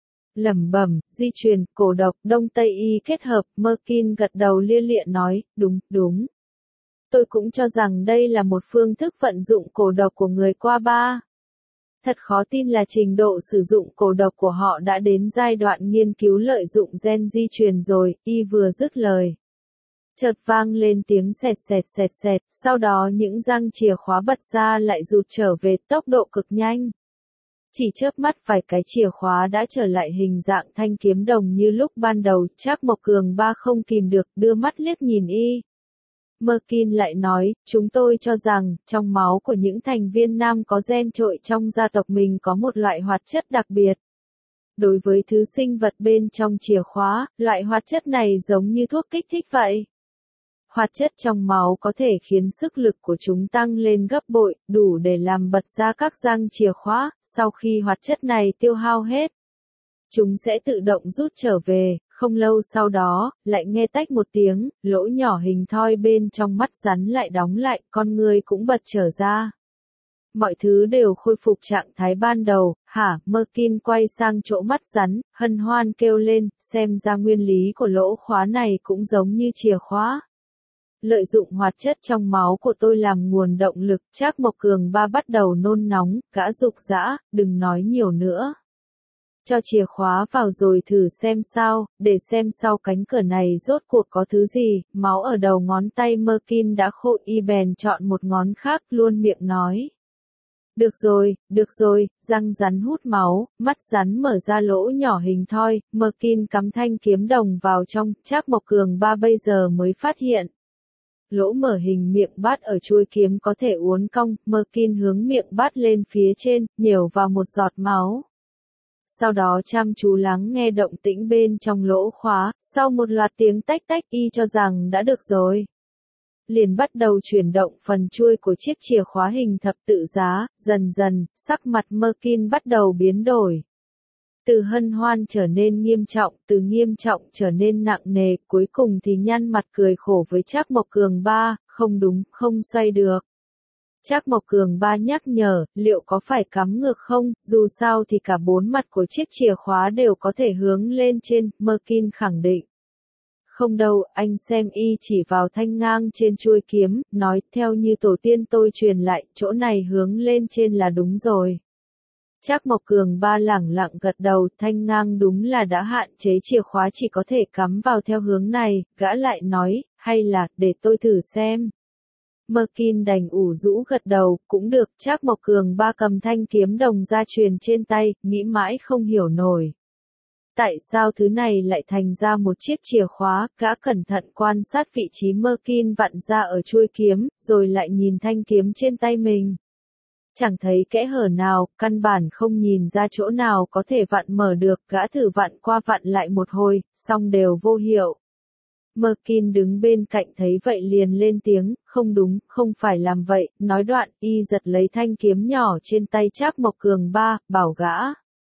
Lẩm bẩm, di truyền, cổ độc, Đông Tây y kết hợp, Merkin gật đầu lia lịa nói, đúng, đúng. Tôi cũng cho rằng đây là một phương thức vận dụng cổ độc của người qua ba. Thật khó tin là trình độ sử dụng cổ độc của họ đã đến giai đoạn nghiên cứu lợi dụng gen di truyền rồi, y vừa dứt lời. Chợt vang lên tiếng sẹt sẹt sẹt sẹt, sau đó những răng chìa khóa bật ra lại rụt trở về tốc độ cực nhanh. Chỉ chớp mắt vài cái chìa khóa đã trở lại hình dạng thanh kiếm đồng như lúc ban đầu, Trác Mộc Cường ba không kìm được, đưa mắt liếc nhìn y. Merkin lại nói, chúng tôi cho rằng, trong máu của những thành viên nam có gen trội trong gia tộc mình có một loại hoạt chất đặc biệt. Đối với thứ sinh vật bên trong chìa khóa, loại hoạt chất này giống như thuốc kích thích vậy. Hoạt chất trong máu có thể khiến sức lực của chúng tăng lên gấp bội, đủ để làm bật ra các răng chìa khóa, sau khi hoạt chất này tiêu hao hết. Chúng sẽ tự động rút trở về, không lâu sau đó, lại nghe tách một tiếng, lỗ nhỏ hình thoi bên trong mắt rắn lại đóng lại, con người cũng bật trở ra. Mọi thứ đều khôi phục trạng thái ban đầu, hả, Merkin quay sang chỗ mắt rắn, hân hoan kêu lên, xem ra nguyên lý của lỗ khóa này cũng giống như chìa khóa. Lợi dụng hoạt chất trong máu của tôi làm nguồn động lực, Trác Mộc Cường ba bắt đầu nôn nóng, gã dục dã, đừng nói nhiều nữa. Cho chìa khóa vào rồi thử xem sao, để xem sau cánh cửa này rốt cuộc có thứ gì, máu ở đầu ngón tay Merkin đã khô y bèn chọn một ngón khác luôn miệng nói. Được rồi, được rồi, răng rắn hút máu, mắt rắn mở ra lỗ nhỏ hình thoi, Merkin cắm thanh kiếm đồng vào trong, Trác Mộc Cường ba bây giờ mới phát hiện. Lỗ mở hình miệng bát ở chuôi kiếm có thể uốn cong, Merkin hướng miệng bát lên phía trên, nhểu vào một giọt máu. Sau đó chăm chú lắng nghe động tĩnh bên trong lỗ khóa, sau một loạt tiếng tách tách y cho rằng đã được rồi. Liền bắt đầu chuyển động phần chuôi của chiếc chìa khóa hình thập tự giá, dần dần, sắc mặt Merkin bắt đầu biến đổi. Từ hân hoan trở nên nghiêm trọng, từ nghiêm trọng trở nên nặng nề, cuối cùng thì nhăn mặt cười khổ với Trác Mộc Cường ba, không đúng, không xoay được. Trác Mộc Cường ba nhắc nhở, liệu có phải cắm ngược không, dù sao thì cả bốn mặt của chiếc chìa khóa đều có thể hướng lên trên, Merkin khẳng định. Không đâu, anh xem y chỉ vào thanh ngang trên chuôi kiếm, nói, theo như tổ tiên tôi truyền lại, chỗ này hướng lên trên là đúng rồi. Trác Mộc Cường ba lẳng lặng gật đầu, thanh ngang đúng là đã hạn chế chìa khóa chỉ có thể cắm vào theo hướng này, gã lại nói, hay là, để tôi thử xem. Merkin đành ủ rũ gật đầu, cũng được, Trác Mộc Cường ba cầm thanh kiếm đồng gia truyền trên tay, nghĩ mãi không hiểu nổi. Tại sao thứ này lại thành ra một chiếc chìa khóa, gã cẩn thận quan sát vị trí Merkin vặn ra ở chuôi kiếm, rồi lại nhìn thanh kiếm trên tay mình. Chẳng thấy kẽ hở nào, căn bản không nhìn ra chỗ nào có thể vặn mở được, gã thử vặn qua vặn lại một hồi, xong đều vô hiệu. Merkin đứng bên cạnh thấy vậy liền lên tiếng, không đúng, không phải làm vậy, nói đoạn, y giật lấy thanh kiếm nhỏ trên tay Trác Mộc Cường ba, bảo gã.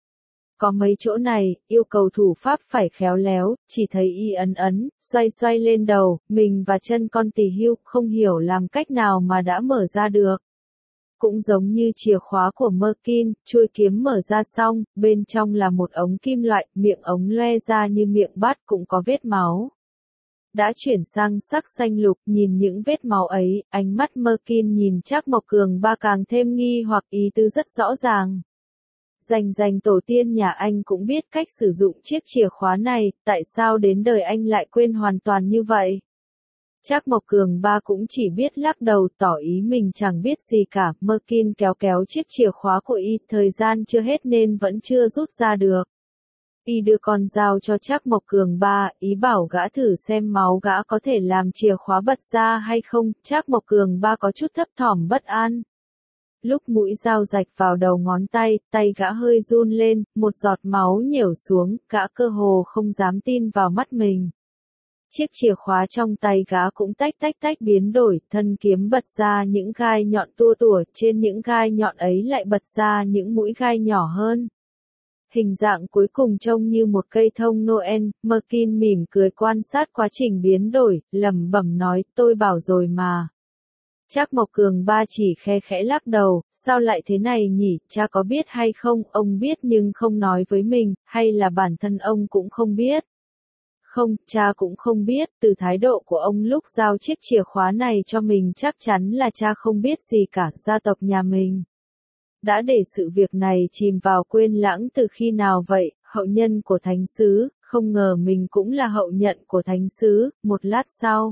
Có mấy chỗ này, yêu cầu thủ pháp phải khéo léo, chỉ thấy y ấn ấn, xoay xoay lên đầu, mình và chân con tỳ hưu, không hiểu làm cách nào mà đã mở ra được. Cũng giống như chìa khóa của Merkin, chuôi kiếm mở ra xong, bên trong là một ống kim loại, miệng ống loe ra như miệng bát cũng có vết máu. Đã chuyển sang sắc xanh lục, nhìn những vết máu ấy, ánh mắt Merkin nhìn Trác Mộc Cường ba càng thêm nghi hoặc ý tứ rất rõ ràng. Dành dành tổ tiên nhà anh cũng biết cách sử dụng chiếc chìa khóa này, tại sao đến đời anh lại quên hoàn toàn như vậy? Trác Mộc Cường ba cũng chỉ biết lắc đầu tỏ ý mình chẳng biết gì cả, Merkin kéo kéo chiếc chìa khóa của y, thời gian chưa hết nên vẫn chưa rút ra được. Y đưa con dao cho Trác Mộc Cường ba, ý bảo gã thử xem máu gã có thể làm chìa khóa bật ra hay không, Trác Mộc Cường ba có chút thấp thỏm bất an. Lúc mũi dao rạch vào đầu ngón tay, tay gã hơi run lên, một giọt máu nhểu xuống, gã cơ hồ không dám tin vào mắt mình. Chiếc chìa khóa trong tay gã cũng tách tách tách biến đổi, thân kiếm bật ra những gai nhọn tua tủa, trên những gai nhọn ấy lại bật ra những mũi gai nhỏ hơn. Hình dạng cuối cùng trông như một cây thông Noel, Merkin mỉm cười quan sát quá trình biến đổi, lẩm bẩm nói, tôi bảo rồi mà. Trác Mộc Cường ba chỉ khe khẽ lắc đầu, sao lại thế này nhỉ, cha có biết hay không, ông biết nhưng không nói với mình, hay là bản thân ông cũng không biết. Không, cha cũng không biết, từ thái độ của ông lúc giao chiếc chìa khóa này cho mình chắc chắn là cha không biết gì cả, gia tộc nhà mình. đã để sự việc này chìm vào quên lãng từ khi nào vậy, hậu nhân của thánh sứ, không ngờ mình cũng là hậu nhận của thánh sứ, một lát sau.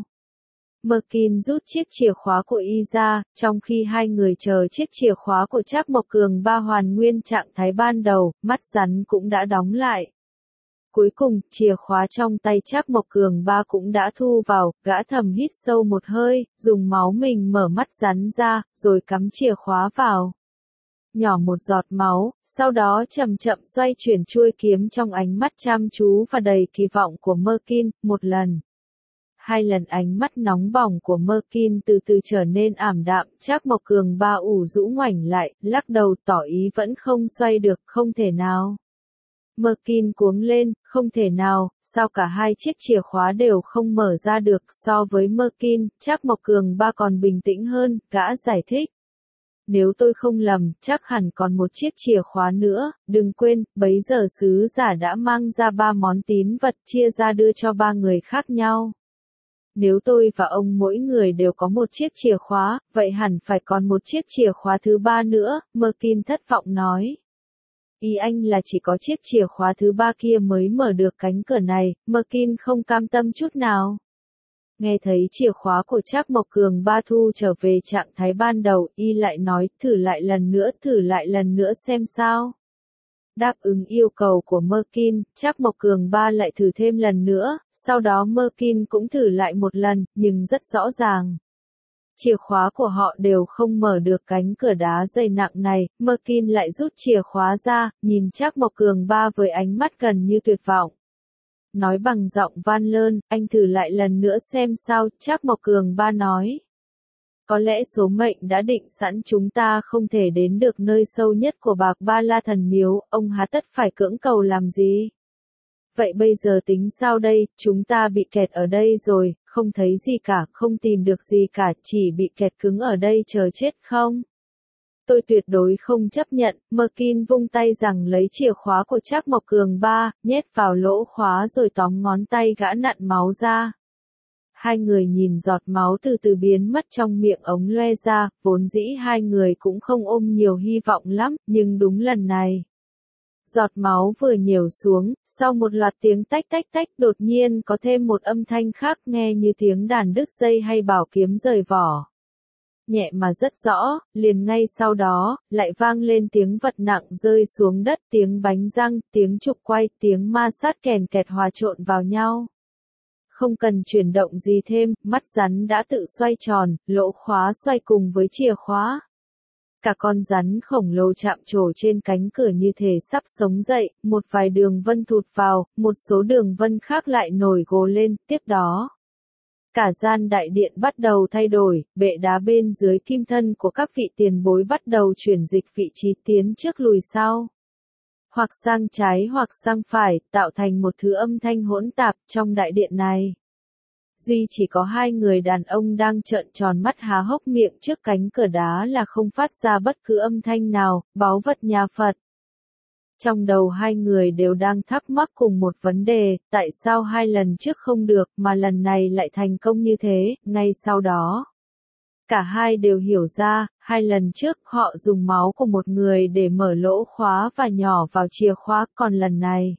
Merkin rút chiếc chìa khóa của y ra, trong khi hai người chờ chiếc chìa khóa của Trác Mộc Cường Ba hoàn nguyên trạng thái ban đầu, mắt rắn cũng đã đóng lại. Cuối cùng, chìa khóa trong tay Trác Mộc Cường Ba cũng đã thu vào, gã thầm hít sâu một hơi, dùng máu mình mở mắt rắn ra, rồi cắm chìa khóa vào. Nhỏ một giọt máu, sau đó chậm chậm xoay chuyển chuôi kiếm trong ánh mắt chăm chú và đầy kỳ vọng của Merkin, một lần. Hai lần ánh mắt nóng bỏng của Merkin từ từ trở nên ảm đạm, Trác Mộc Cường Ba ủ rũ ngoảnh lại, lắc đầu tỏ ý vẫn không xoay được, không thể nào. Merkin cuống lên, không thể nào, sao cả hai chiếc chìa khóa đều không mở ra được, so với Merkin, Trác Mộc Cường Ba còn bình tĩnh hơn, gã giải thích. Nếu tôi không lầm, chắc hẳn còn một chiếc chìa khóa nữa, đừng quên, bấy giờ sứ giả đã mang ra ba món tín vật chia ra đưa cho ba người khác nhau. Nếu tôi và ông mỗi người đều có một chiếc chìa khóa, vậy hẳn phải còn một chiếc chìa khóa thứ ba nữa, Merkin thất vọng nói. Ý anh là chỉ có chiếc chìa khóa thứ ba kia mới mở được cánh cửa này, Merkin không cam tâm chút nào. Nghe thấy chìa khóa của Trác Mộc Cường Ba thu trở về trạng thái ban đầu, y lại nói, thử lại lần nữa, thử lại lần nữa xem sao. Đáp ứng yêu cầu của Merkin, Trác Mộc Cường Ba lại thử thêm lần nữa, sau đó Merkin cũng thử lại một lần, nhưng rất rõ ràng. Chìa khóa của họ đều không mở được cánh cửa đá dày nặng này, Merkin lại rút chìa khóa ra, nhìn Trác Mộc Cường Ba với ánh mắt gần như tuyệt vọng. Nói bằng giọng van lơn, anh thử lại lần nữa xem sao, Trác Mộc Cường Ba nói. Có lẽ số mệnh đã định sẵn chúng ta không thể đến được nơi sâu nhất của Bạc Ba La Thần Miếu, ông há tất phải cưỡng cầu làm gì? Vậy bây giờ tính sao đây, chúng ta bị kẹt ở đây rồi, không thấy gì cả, không tìm được gì cả, chỉ bị kẹt cứng ở đây chờ chết không? Tôi tuyệt đối không chấp nhận, Merkin vung tay rằng lấy chìa khóa của Trác Mộc Cường Ba, nhét vào lỗ khóa rồi tóm ngón tay gã nặn máu ra. Hai người nhìn giọt máu từ từ biến mất trong miệng ống loe ra, vốn dĩ hai người cũng không ôm nhiều hy vọng lắm, nhưng đúng lần này. Giọt máu vừa nhểu xuống, sau một loạt tiếng tách tách tách đột nhiên có thêm một âm thanh khác nghe như tiếng đàn đứt dây hay bảo kiếm rời vỏ. Nhẹ mà rất rõ, liền ngay sau đó, lại vang lên tiếng vật nặng rơi xuống đất, tiếng bánh răng, tiếng trục quay, tiếng ma sát kèn kẹt hòa trộn vào nhau. Không cần chuyển động gì thêm, mắt rắn đã tự xoay tròn, lỗ khóa xoay cùng với chìa khóa. Cả con rắn khổng lồ chạm trổ trên cánh cửa như thể sắp sống dậy, một vài đường vân thụt vào, một số đường vân khác lại nổi gồ lên, tiếp đó. Cả gian đại điện bắt đầu thay đổi, bệ đá bên dưới kim thân của các vị tiền bối bắt đầu chuyển dịch vị trí tiến trước lùi sau. Hoặc sang trái hoặc sang phải, tạo thành một thứ âm thanh hỗn tạp trong đại điện này. Duy chỉ có hai người đàn ông đang trợn tròn mắt há hốc miệng trước cánh cửa đá là không phát ra bất cứ âm thanh nào, báu vật nhà Phật. Trong đầu hai người đều đang thắc mắc cùng một vấn đề, tại sao hai lần trước không được mà lần này lại thành công như thế, ngay sau đó. Cả hai đều hiểu ra, hai lần trước họ dùng máu của một người để mở lỗ khóa và nhỏ vào chìa khóa, còn lần này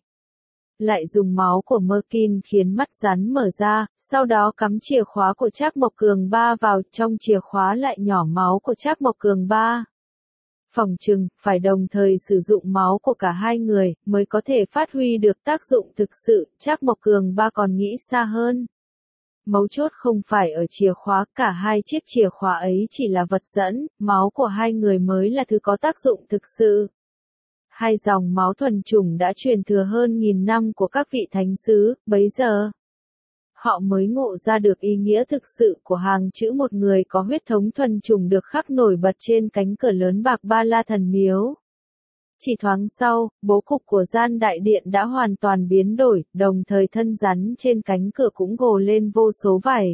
lại dùng máu của Merkin khiến mắt rắn mở ra, sau đó cắm chìa khóa của Trác Mộc Cường Ba vào, trong chìa khóa lại nhỏ máu của Trác Mộc Cường Ba. Phỏng chừng, phải đồng thời sử dụng máu của cả hai người, mới có thể phát huy được tác dụng thực sự, Trác Mộc Cường Ba còn nghĩ xa hơn. Mấu chốt không phải ở chìa khóa, cả hai chiếc chìa khóa ấy chỉ là vật dẫn, máu của hai người mới là thứ có tác dụng thực sự. Hai dòng máu thuần chủng đã truyền thừa hơn nghìn năm của các vị thánh sứ, bấy giờ. Họ mới ngộ ra được ý nghĩa thực sự của hàng chữ một người có huyết thống thuần chủng được khắc nổi bật trên cánh cửa lớn Bạc Ba La Thần Miếu. Chỉ thoáng sau, bố cục của gian đại điện đã hoàn toàn biến đổi, đồng thời thân rắn trên cánh cửa cũng gồ lên vô số vảy.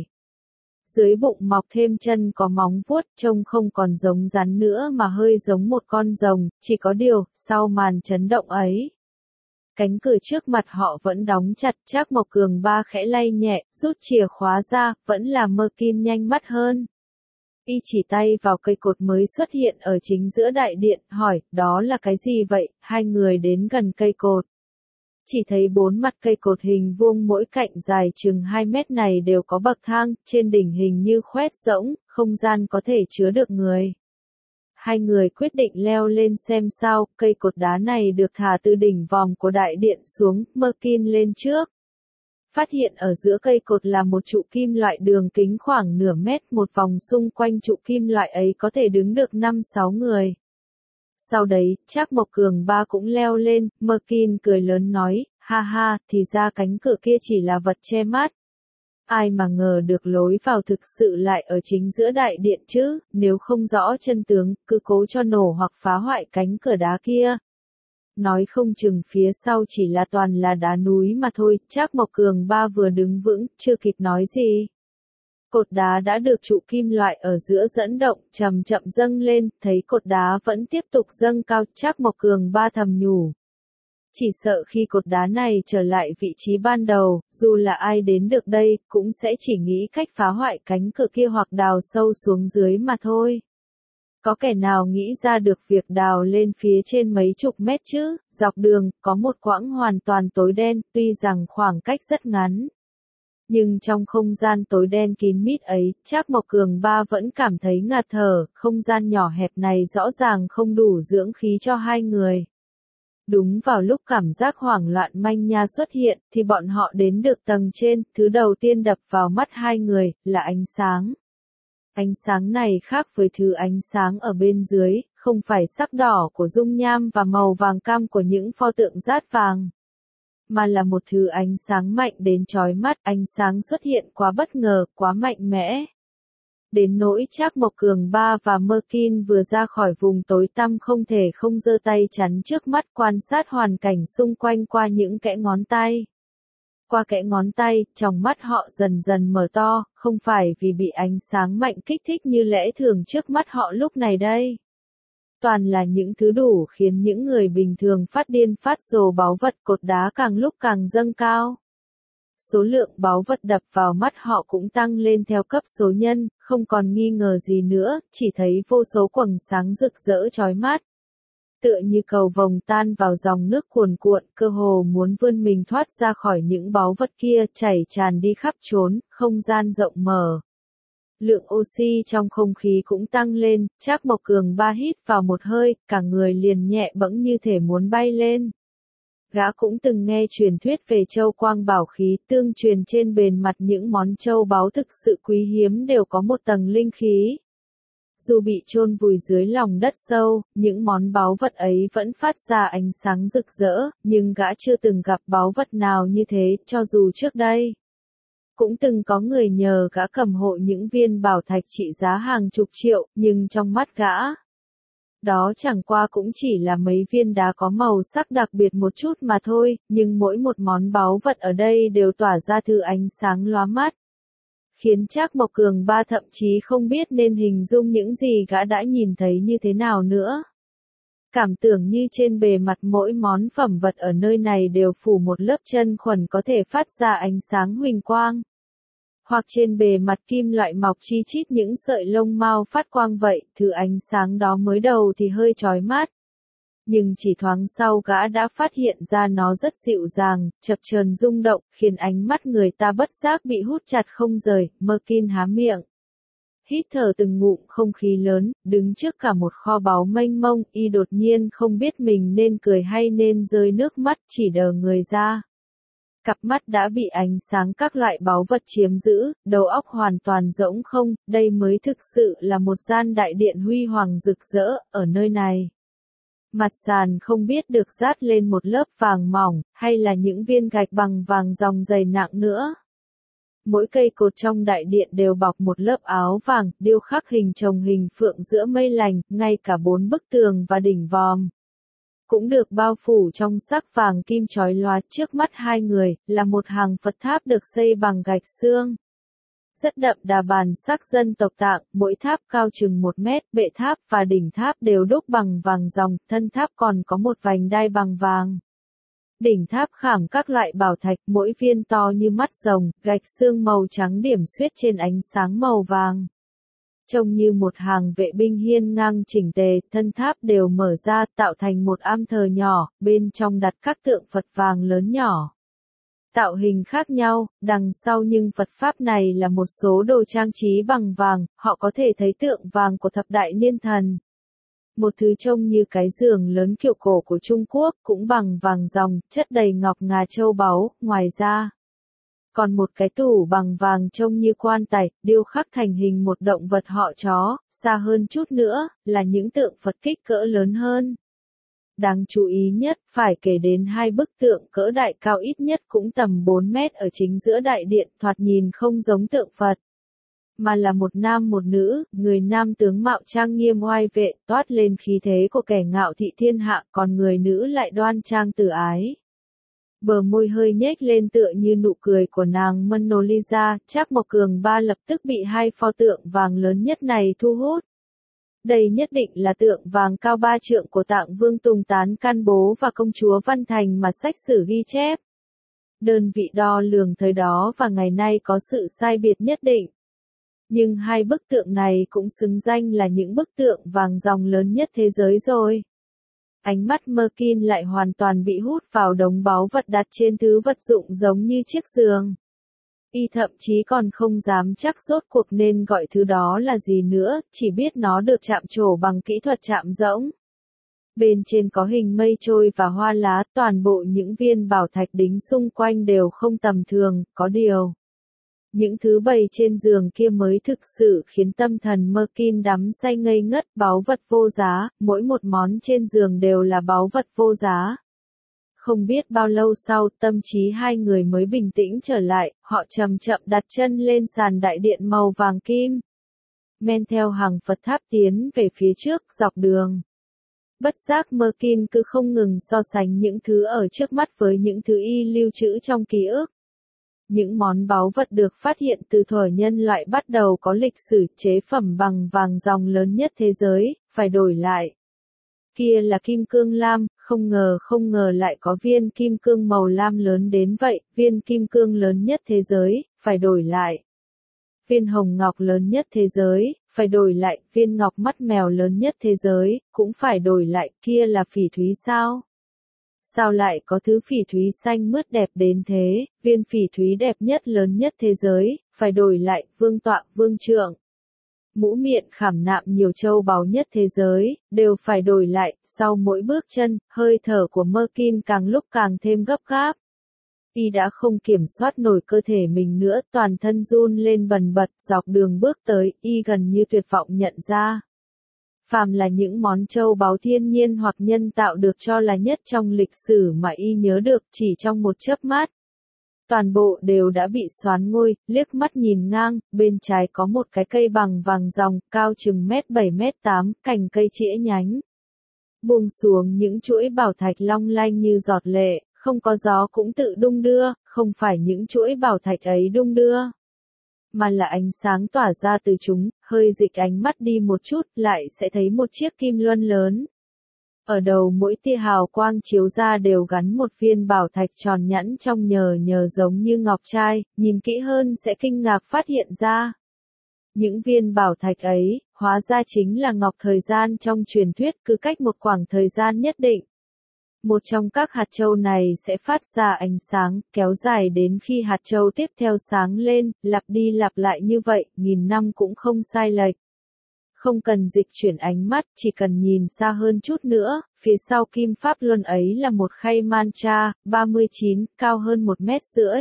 Dưới bụng mọc thêm chân có móng vuốt, trông không còn giống rắn nữa mà hơi giống một con rồng, chỉ có điều, sau màn chấn động ấy. Cánh cửa trước mặt họ vẫn đóng chặt, Trác Mộc Cường Ba khẽ lay nhẹ, rút chìa khóa ra, vẫn là Merkin nhanh mắt hơn. Y chỉ tay vào cây cột mới xuất hiện ở chính giữa đại điện, hỏi, đó là cái gì vậy? Hai người đến gần cây cột. Chỉ thấy bốn mặt cây cột hình vuông mỗi cạnh dài chừng hai mét này đều có bậc thang, trên đỉnh hình như khoét rỗng, không gian có thể chứa được người. Hai người quyết định leo lên xem sao, cây cột đá này được thả từ đỉnh vòm của đại điện xuống, Merkin lên trước. Phát hiện ở giữa cây cột là một trụ kim loại đường kính khoảng nửa mét, một vòng xung quanh trụ kim loại ấy có thể đứng được năm sáu người. Sau đấy, Trác Mộc Cường ba cũng leo lên, Merkin cười lớn nói, ha ha, thì ra cánh cửa kia chỉ là vật che mắt. Ai mà ngờ được lối vào thực sự lại ở chính giữa đại điện chứ, nếu không rõ chân tướng, cứ cố cho nổ hoặc phá hoại cánh cửa đá kia. Nói không chừng phía sau chỉ là toàn là đá núi mà thôi, Trác Mộc Cường ba vừa đứng vững, chưa kịp nói gì. Cột đá đã được trụ kim loại ở giữa dẫn động, chậm chậm dâng lên, thấy cột đá vẫn tiếp tục dâng cao, Trác Mộc Cường ba thầm nhủ. Chỉ sợ khi cột đá này trở lại vị trí ban đầu, dù là ai đến được đây, cũng sẽ chỉ nghĩ cách phá hoại cánh cửa kia hoặc đào sâu xuống dưới mà thôi. Có kẻ nào nghĩ ra được việc đào lên phía trên mấy chục mét chứ, dọc đường, có một quãng hoàn toàn tối đen, tuy rằng khoảng cách rất ngắn. Nhưng trong không gian tối đen kín mít ấy, Trác Mộc Cường ba vẫn cảm thấy ngạt thở, không gian nhỏ hẹp này rõ ràng không đủ dưỡng khí cho hai người. Đúng vào lúc cảm giác hoảng loạn manh nha xuất hiện, thì bọn họ đến được tầng trên, thứ đầu tiên đập vào mắt hai người, là ánh sáng. Ánh sáng này khác với thứ ánh sáng ở bên dưới, không phải sắc đỏ của dung nham và màu vàng cam của những pho tượng dát vàng. Mà là một thứ ánh sáng mạnh đến chói mắt, ánh sáng xuất hiện quá bất ngờ, quá mạnh mẽ. Đến nỗi Trác Mộc Cường ba và Merkin vừa ra khỏi vùng tối tăm không thể không giơ tay chắn trước mắt quan sát hoàn cảnh xung quanh qua những kẽ ngón tay. Qua kẽ ngón tay, trong mắt họ dần dần mở to, không phải vì bị ánh sáng mạnh kích thích như lẽ thường trước mắt họ lúc này đây. Toàn là những thứ đủ khiến những người bình thường phát điên phát rồ báu vật, cột đá càng lúc càng dâng cao. Số lượng báu vật đập vào mắt họ cũng tăng lên theo cấp số nhân, không còn nghi ngờ gì nữa, chỉ thấy vô số quầng sáng rực rỡ chói mắt. Tựa như cầu vồng tan vào dòng nước cuồn cuộn, cơ hồ muốn vươn mình thoát ra khỏi những báu vật kia, chảy tràn đi khắp chốn, không gian rộng mở. Lượng oxy trong không khí cũng tăng lên, Trác Mộc Cường ba hít vào một hơi, cả người liền nhẹ bẫng như thể muốn bay lên. Gã cũng từng nghe truyền thuyết về châu quang bảo khí, tương truyền trên bề mặt những món châu báu thực sự quý hiếm đều có một tầng linh khí. Dù bị chôn vùi dưới lòng đất sâu, những món báu vật ấy vẫn phát ra ánh sáng rực rỡ, nhưng gã chưa từng gặp báu vật nào như thế, cho dù trước đây. Cũng từng có người nhờ gã cầm hộ những viên bảo thạch trị giá hàng chục triệu, nhưng trong mắt gã, đó chẳng qua cũng chỉ là mấy viên đá có màu sắc đặc biệt một chút mà thôi, nhưng mỗi một món báu vật ở đây đều tỏa ra thứ ánh sáng lóa mắt. Khiến Trác Mộc Cường ba thậm chí không biết nên hình dung những gì gã đã nhìn thấy như thế nào nữa. Cảm tưởng như trên bề mặt mỗi món phẩm vật ở nơi này đều phủ một lớp chân khuẩn có thể phát ra ánh sáng huỳnh quang. Hoặc trên bề mặt kim loại mọc chi chít những sợi lông mao phát quang vậy, thứ ánh sáng đó mới đầu thì hơi chói mắt. Nhưng chỉ thoáng sau gã đã phát hiện ra nó rất dịu dàng, chập chờn rung động, khiến ánh mắt người ta bất giác bị hút chặt không rời. Merkin há miệng, hít thở từng ngụm không khí lớn, đứng trước cả một kho báu mênh mông, y đột nhiên không biết mình nên cười hay nên rơi nước mắt, chỉ đờ người ra. Cặp mắt đã bị ánh sáng các loại báu vật chiếm giữ, đầu óc hoàn toàn rỗng không, đây mới thực sự là một gian đại điện huy hoàng rực rỡ, ở nơi này. Mặt sàn không biết được dát lên một lớp vàng mỏng, hay là những viên gạch bằng vàng dòng dày nặng nữa. Mỗi cây cột trong đại điện đều bọc một lớp áo vàng, điêu khắc hình chồng hình phượng giữa mây lành, ngay cả bốn bức tường và đỉnh vòm cũng được bao phủ trong sắc vàng kim chói lóa. Trước mắt hai người, là một hàng Phật tháp được xây bằng gạch xương. Rất đậm đà bản sắc dân tộc Tạng, mỗi tháp cao chừng một mét, bệ tháp và đỉnh tháp đều đúc bằng vàng ròng, thân tháp còn có một vành đai bằng vàng. Đỉnh tháp khảm các loại bảo thạch, mỗi viên to như mắt rồng, gạch xương màu trắng điểm xuyết trên ánh sáng màu vàng. Trông như một hàng vệ binh hiên ngang chỉnh tề, thân tháp đều mở ra tạo thành một am thờ nhỏ, bên trong đặt các tượng Phật vàng lớn nhỏ. Tạo hình khác nhau, đằng sau nhưng Phật Pháp này là một số đồ trang trí bằng vàng, họ có thể thấy tượng vàng của thập đại niên thần. Một thứ trông như cái giường lớn kiểu cổ của Trung Quốc, cũng bằng vàng ròng, chất đầy ngọc ngà châu báu, ngoài ra. Còn một cái tủ bằng vàng trông như quan tài, điêu khắc thành hình một động vật họ chó, xa hơn chút nữa, là những tượng Phật kích cỡ lớn hơn. Đáng chú ý nhất, phải kể đến hai bức tượng cỡ đại cao ít nhất cũng tầm bốn mét ở chính giữa đại điện, thoạt nhìn không giống tượng Phật, mà là một nam một nữ, người nam tướng mạo trang nghiêm oai vệ, toát lên khí thế của kẻ ngạo thị thiên hạ, còn người nữ lại đoan trang từ ái. Bờ môi hơi nhếch lên tựa như nụ cười của nàng Mona Lisa, Trác Mộc Cường Ba lập tức bị hai pho tượng vàng lớn nhất này thu hút. Đây nhất định là tượng vàng cao ba trượng của Tạng Vương Tùng Tán Can Bố và công chúa Văn Thành mà sách sử ghi chép. Đơn vị đo lường thời đó và ngày nay có sự sai biệt nhất định. Nhưng hai bức tượng này cũng xứng danh là những bức tượng vàng ròng lớn nhất thế giới rồi. Ánh mắt Merkin lại hoàn toàn bị hút vào đống báu vật đặt trên thứ vật dụng giống như chiếc giường. Y thậm chí còn không dám chắc rốt cuộc nên gọi thứ đó là gì nữa, chỉ biết nó được chạm trổ bằng kỹ thuật chạm rỗng. Bên trên có hình mây trôi và hoa lá, toàn bộ những viên bảo thạch đính xung quanh đều không tầm thường, có điều. Những thứ bày trên giường kia mới thực sự khiến tâm thần Merkin đắm say ngây ngất, báu vật vô giá, mỗi một món trên giường đều là báu vật vô giá. Không biết bao lâu sau, tâm trí hai người mới bình tĩnh trở lại, họ chậm chậm đặt chân lên sàn đại điện màu vàng kim. Men theo hàng Phật tháp tiến về phía trước, dọc đường. Bất giác Merkin cứ không ngừng so sánh những thứ ở trước mắt với những thứ y lưu trữ trong ký ức. Những món báu vật được phát hiện từ thuở nhân loại bắt đầu có lịch sử, chế phẩm bằng vàng ròng lớn nhất thế giới, phải đổi lại. Kia là kim cương lam, không ngờ không ngờ lại có viên kim cương màu lam lớn đến vậy, viên kim cương lớn nhất thế giới, phải đổi lại. Viên hồng ngọc lớn nhất thế giới, phải đổi lại, viên ngọc mắt mèo lớn nhất thế giới, cũng phải đổi lại, kia là phỉ thúy sao? Sao lại có thứ phỉ thúy xanh mướt đẹp đến thế, viên phỉ thúy đẹp nhất lớn nhất thế giới, phải đổi lại, vương tọa, vương trượng. Mũ miệng khảm nạm nhiều châu báu nhất thế giới, đều phải đổi lại, sau mỗi bước chân, hơi thở của Merkin càng lúc càng thêm gấp gáp. Y đã không kiểm soát nổi cơ thể mình nữa, toàn thân run lên bần bật, dọc đường bước tới, y gần như tuyệt vọng nhận ra. Phàm là những món châu báu thiên nhiên hoặc nhân tạo được cho là nhất trong lịch sử mà y nhớ được chỉ trong một chớp mắt. Toàn bộ đều đã bị xoán ngôi, liếc mắt nhìn ngang, bên trái có một cái cây bằng vàng ròng, cao chừng mét bảy mét tám, cành cây chĩa nhánh. Buông xuống những chuỗi bảo thạch long lanh như giọt lệ, không có gió cũng tự đung đưa, không phải những chuỗi bảo thạch ấy đung đưa, mà là ánh sáng tỏa ra từ chúng, hơi dịch ánh mắt đi một chút, lại sẽ thấy một chiếc kim luân lớn. Ở đầu mỗi tia hào quang chiếu ra đều gắn một viên bảo thạch tròn nhẵn trong nhờ nhờ giống như ngọc trai, nhìn kỹ hơn sẽ kinh ngạc phát hiện ra. Những viên bảo thạch ấy, hóa ra chính là ngọc thời gian trong truyền thuyết, cứ cách một khoảng thời gian nhất định. Một trong các hạt châu này sẽ phát ra ánh sáng, kéo dài đến khi hạt châu tiếp theo sáng lên, lặp đi lặp lại như vậy, nghìn năm cũng không sai lệch. Không cần dịch chuyển ánh mắt, chỉ cần nhìn xa hơn chút nữa, phía sau kim pháp luân ấy là một khay mantra, ba mươi chín, cao hơn một mét rưỡi.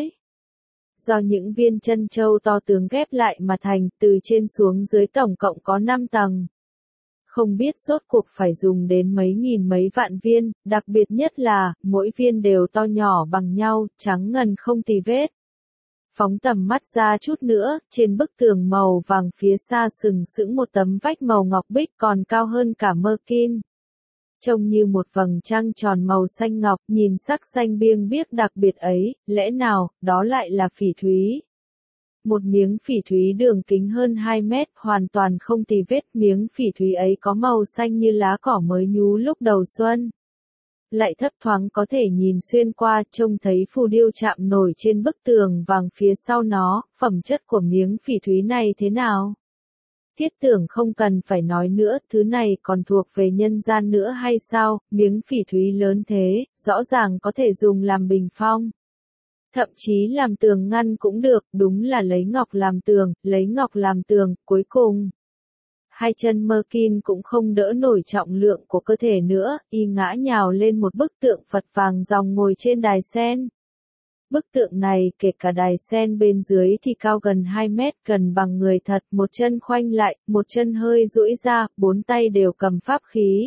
Do những viên chân châu to tướng ghép lại mà thành, từ trên xuống dưới tổng cộng có năm tầng. Không biết rốt cuộc phải dùng đến mấy nghìn mấy vạn viên, đặc biệt nhất là, mỗi viên đều to nhỏ bằng nhau, trắng ngần không tì vết. Phóng tầm mắt ra chút nữa, trên bức tường màu vàng phía xa sừng sững một tấm vách màu ngọc bích còn cao hơn cả Merkin. Trông như một vầng trăng tròn màu xanh ngọc, nhìn sắc xanh biêng biếc đặc biệt ấy, lẽ nào, đó lại là phỉ thúy. Một miếng phỉ thúy đường kính hơn hai mét, hoàn toàn không tì vết, miếng phỉ thúy ấy có màu xanh như lá cỏ mới nhú lúc đầu xuân. Lại thấp thoáng có thể nhìn xuyên qua, trông thấy phù điêu chạm nổi trên bức tường vàng phía sau nó, phẩm chất của miếng phỉ thúy này thế nào? Thiết tưởng không cần phải nói nữa, thứ này còn thuộc về nhân gian nữa hay sao, miếng phỉ thúy lớn thế, rõ ràng có thể dùng làm bình phong. Thậm chí làm tường ngăn cũng được, đúng là lấy ngọc làm tường, lấy ngọc làm tường, cuối cùng. Hai chân Merkin cũng không đỡ nổi trọng lượng của cơ thể nữa, y ngã nhào lên một bức tượng Phật vàng ròng ngồi trên đài sen. Bức tượng này, kể cả đài sen bên dưới thì cao gần hai mét, gần bằng người thật, một chân khoanh lại, một chân hơi duỗi ra, bốn tay đều cầm pháp khí.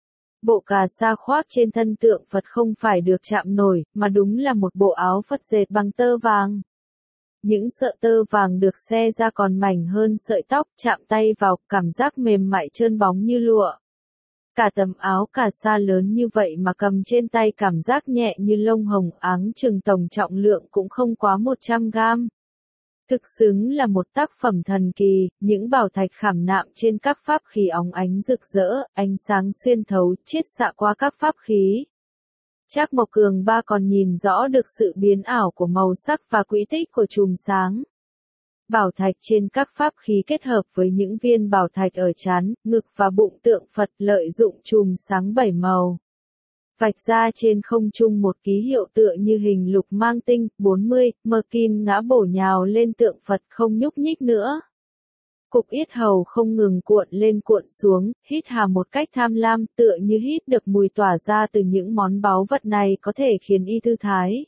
Bộ cà sa khoác trên thân tượng Phật không phải được chạm nổi, mà đúng là một bộ áo Phật dệt bằng tơ vàng. Những sợi tơ vàng được xe ra còn mảnh hơn sợi tóc, chạm tay vào, cảm giác mềm mại trơn bóng như lụa. Cả tấm áo cà sa lớn như vậy mà cầm trên tay cảm giác nhẹ như lông hồng, áng chừng tổng trọng lượng cũng không quá một trăm gam. Thực xứng là một tác phẩm thần kỳ, những bảo thạch khảm nạm trên các pháp khí óng ánh rực rỡ, ánh sáng xuyên thấu, chiết xạ qua các pháp khí. Trác Mộc Cường Ba còn nhìn rõ được sự biến ảo của màu sắc và quỹ tích của chùm sáng. Bảo thạch trên các pháp khí kết hợp với những viên bảo thạch ở trán, ngực và bụng tượng Phật lợi dụng chùm sáng bảy màu. Vạch ra trên không trung một ký hiệu tựa như hình lục mang tinh, bốn mươi, Merkin ngã bổ nhào lên tượng Phật không nhúc nhích nữa. Cục yết hầu không ngừng cuộn lên cuộn xuống, hít hà một cách tham lam, tựa như hít được mùi tỏa ra từ những món báu vật này có thể khiến y thư thái.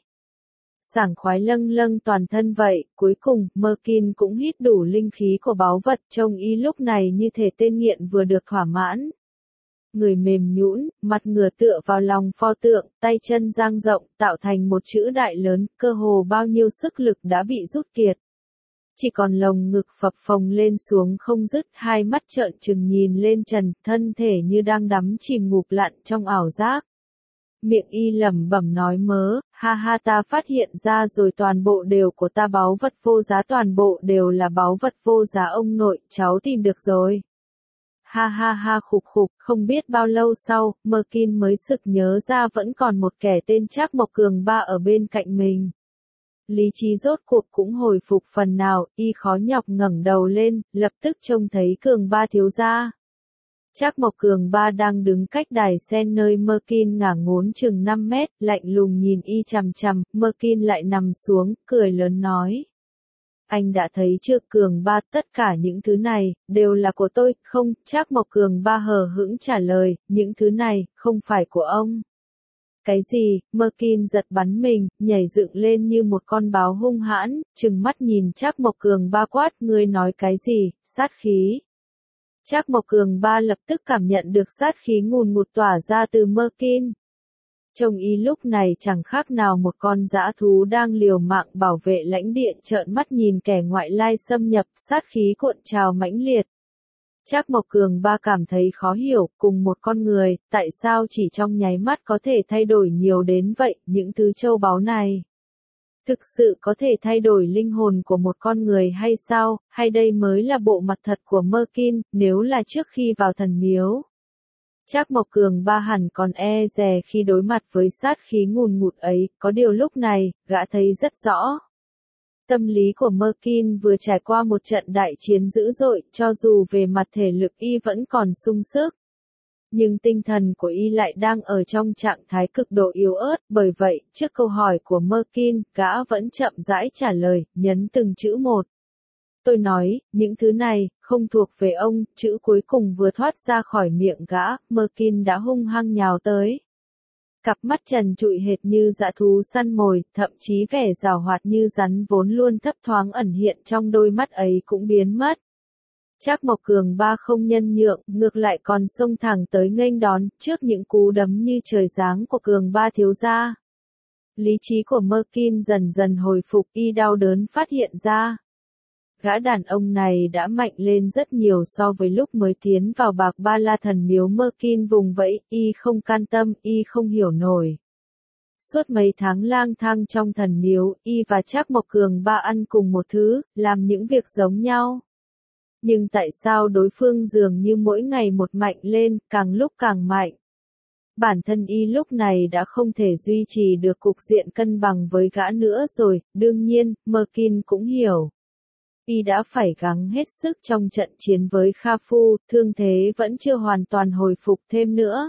Sảng khoái lâng lâng toàn thân vậy, cuối cùng, Merkin cũng hít đủ linh khí của báu vật, trông y lúc này như thể tên nghiện vừa được thỏa mãn. Người mềm nhũn, mặt ngửa tựa vào lòng pho tượng, tay chân dang rộng, tạo thành một chữ đại lớn, cơ hồ bao nhiêu sức lực đã bị rút kiệt. Chỉ còn lồng ngực phập phồng lên xuống không dứt, hai mắt trợn trừng nhìn lên trần, thân thể như đang đắm chìm ngụp lặn trong ảo giác. Miệng y lẩm bẩm nói mớ, ha ha ta phát hiện ra rồi toàn bộ đều của ta báu vật vô giá toàn bộ đều là báu vật vô giá ông nội, cháu tìm được rồi. Ha ha ha khục khục, không biết bao lâu sau, Merkin mới sực nhớ ra vẫn còn một kẻ tên Trác Mộc Cường Ba ở bên cạnh mình. Lý trí rốt cuộc cũng hồi phục phần nào, y khó nhọc ngẩng đầu lên, lập tức trông thấy Cường Ba thiếu gia. Trác Mộc Cường Ba đang đứng cách đài sen nơi Merkin ngả ngốn chừng năm mét, lạnh lùng nhìn y chằm chằm, Merkin lại nằm xuống, cười lớn nói. Anh đã thấy chưa Cường Ba, tất cả những thứ này, đều là của tôi, không, Trác Mộc Cường Ba hờ hững trả lời, những thứ này, không phải của ông. Cái gì, Merkin giật bắn mình, nhảy dựng lên như một con báo hung hãn, trừng mắt nhìn Trác Mộc Cường Ba quát, ngươi nói cái gì, sát khí. Trác Mộc Cường Ba lập tức cảm nhận được sát khí ngùn ngụt tỏa ra từ Merkin. Trông y lúc này chẳng khác nào một con dã thú đang liều mạng bảo vệ lãnh địa trợn mắt nhìn kẻ ngoại lai xâm nhập, sát khí cuộn trào mãnh liệt. Trác Mộc Cường Ba cảm thấy khó hiểu, cùng một con người, tại sao chỉ trong nháy mắt có thể thay đổi nhiều đến vậy, những thứ châu báu này. Thực sự có thể thay đổi linh hồn của một con người hay sao, hay đây mới là bộ mặt thật của Merkin, nếu là trước khi vào thần miếu. Trác Mộc Cường Ba hẳn còn e dè khi đối mặt với sát khí ngùn ngụt ấy, có điều lúc này, gã thấy rất rõ. Tâm lý của Merkin vừa trải qua một trận đại chiến dữ dội, cho dù về mặt thể lực y vẫn còn sung sức. Nhưng tinh thần của y lại đang ở trong trạng thái cực độ yếu ớt, bởi vậy, trước câu hỏi của Merkin, gã vẫn chậm rãi trả lời, nhấn từng chữ một. Tôi nói, những thứ này, không thuộc về ông, chữ cuối cùng vừa thoát ra khỏi miệng gã, Merkin đã hung hăng nhào tới. Cặp mắt trần trụi hệt như dã thú săn mồi, thậm chí vẻ giảo hoạt như rắn vốn luôn thấp thoáng ẩn hiện trong đôi mắt ấy cũng biến mất. Trác Mộc Cường Ba không nhân nhượng, ngược lại còn xông thẳng tới nghênh đón, trước những cú đấm như trời giáng của Cường Ba thiếu gia. Lý trí của Merkin dần dần hồi phục, y đau đớn phát hiện ra. Gã đàn ông này đã mạnh lên rất nhiều so với lúc mới tiến vào Bạc Ba La thần miếu. Merkin vùng vẫy, y không can tâm, y không hiểu nổi. Suốt mấy tháng lang thang trong thần miếu, y và Trác Mộc Cường Ba ăn cùng một thứ, làm những việc giống nhau. Nhưng tại sao đối phương dường như mỗi ngày một mạnh lên, càng lúc càng mạnh? Bản thân y lúc này đã không thể duy trì được cục diện cân bằng với gã nữa rồi, đương nhiên, Merkin cũng hiểu. Y đã phải gắng hết sức trong trận chiến với Kha Phu, thương thế vẫn chưa hoàn toàn hồi phục thêm nữa.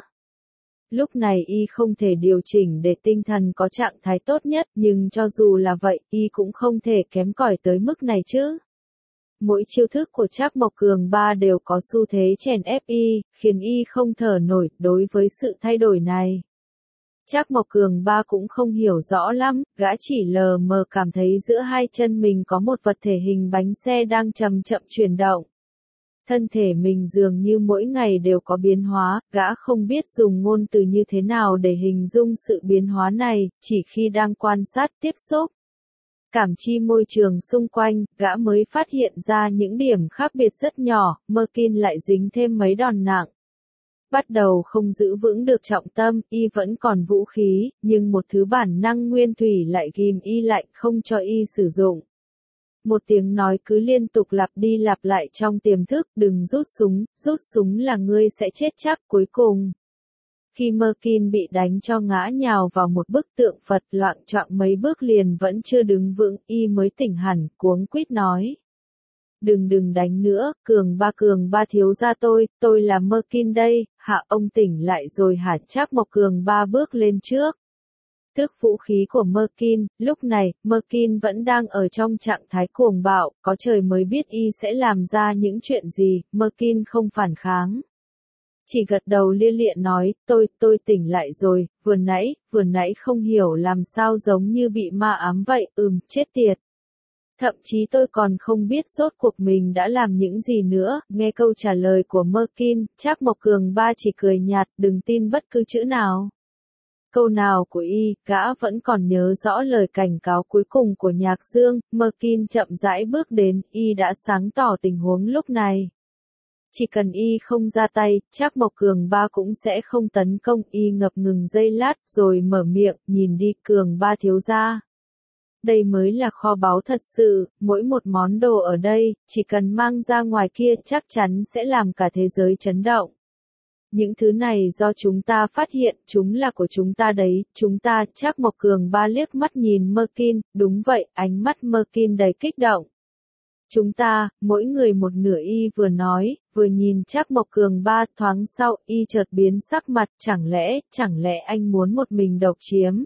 Lúc này Y không thể điều chỉnh để tinh thần có trạng thái tốt nhất, nhưng cho dù là vậy, Y cũng không thể kém cỏi tới mức này chứ. Mỗi chiêu thức của Trác Mộc Cường ba đều có xu thế chèn ép Y, khiến Y không thở nổi. Đối với sự thay đổi này, Trác Mộc Cường ba cũng không hiểu rõ lắm, gã chỉ lờ mờ cảm thấy giữa hai chân mình có một vật thể hình bánh xe đang chậm chậm chuyển động. Thân thể mình dường như mỗi ngày đều có biến hóa, gã không biết dùng ngôn từ như thế nào để hình dung sự biến hóa này, chỉ khi đang quan sát tiếp xúc cảm chi môi trường xung quanh, gã mới phát hiện ra những điểm khác biệt rất nhỏ. Merkin lại dính thêm mấy đòn nặng. Bắt đầu không giữ vững được trọng tâm, Y vẫn còn vũ khí, nhưng một thứ bản năng nguyên thủy lại ghim Y lại, không cho Y sử dụng. Một tiếng nói cứ liên tục lặp đi lặp lại trong tiềm thức, đừng rút súng, rút súng là ngươi sẽ chết chắc. Cuối cùng, khi Merkin bị đánh cho ngã nhào vào một bức tượng Phật, loạng choạng mấy bước liền vẫn chưa đứng vững, Y mới tỉnh hẳn, cuống quýt nói. Đừng đừng đánh nữa, Cường ba Cường ba thiếu gia tôi, tôi là Merkin đây. Hạ, ông tỉnh lại rồi hả? Trác Mộc Cường ba bước lên trước. Tước vũ khí của Merkin. Lúc này, Merkin vẫn đang ở trong trạng thái cuồng bạo, có trời mới biết Y sẽ làm ra những chuyện gì. Merkin không phản kháng, chỉ gật đầu lia lịa nói, tôi, tôi tỉnh lại rồi, vừa nãy, vừa nãy không hiểu làm sao giống như bị ma ám vậy, ừm, chết tiệt. Thậm chí tôi còn không biết rốt cuộc mình đã làm những gì nữa. Nghe câu trả lời của Merkin, Trác Mộc Cường ba chỉ cười nhạt, đừng tin bất cứ chữ nào. Câu nào của Y, gã vẫn còn nhớ rõ lời cảnh cáo cuối cùng của Nhạc Dương. Merkin chậm rãi bước đến, Y đã sáng tỏ tình huống lúc này. Chỉ cần Y không ra tay, Trác Mộc Cường ba cũng sẽ không tấn công. Y ngập ngừng giây lát, rồi mở miệng, nhìn đi, Cường ba thiếu gia. Đây mới là kho báu thật sự, mỗi một món đồ ở đây, chỉ cần mang ra ngoài kia chắc chắn sẽ làm cả thế giới chấn động. Những thứ này do chúng ta phát hiện, chúng là của chúng ta đấy, chúng ta. Trác Mộc Cường ba liếc mắt nhìn Merkin, đúng vậy, ánh mắt Merkin đầy kích động. Chúng ta, mỗi người một nửa. Y vừa nói, vừa nhìn Trác Mộc Cường ba, thoáng sau, Y chợt biến sắc mặt, chẳng lẽ, chẳng lẽ anh muốn một mình độc chiếm?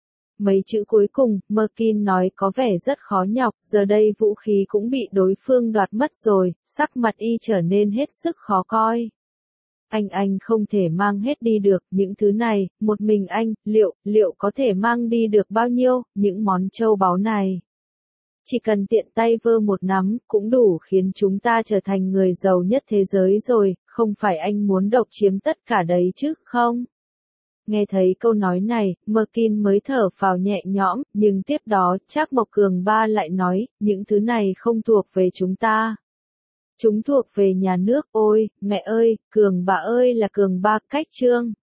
Mấy chữ cuối cùng, Merkin nói có vẻ rất khó nhọc, giờ đây vũ khí cũng bị đối phương đoạt mất rồi, sắc mặt Y trở nên hết sức khó coi. Anh anh không thể mang hết đi được, những thứ này, một mình anh, liệu, liệu có thể mang đi được bao nhiêu, những món châu báu này? Chỉ cần tiện tay vơ một nắm, cũng đủ khiến chúng ta trở thành người giàu nhất thế giới rồi, không phải anh muốn độc chiếm tất cả đấy chứ, không? Nghe thấy câu nói này, Merkin mới thở phào nhẹ nhõm, nhưng tiếp đó, Trác Mộc Cường ba lại nói, những thứ này không thuộc về chúng ta. Chúng thuộc về nhà nước. Ôi, mẹ ơi, Cường ba ơi là Cường ba, cách chương.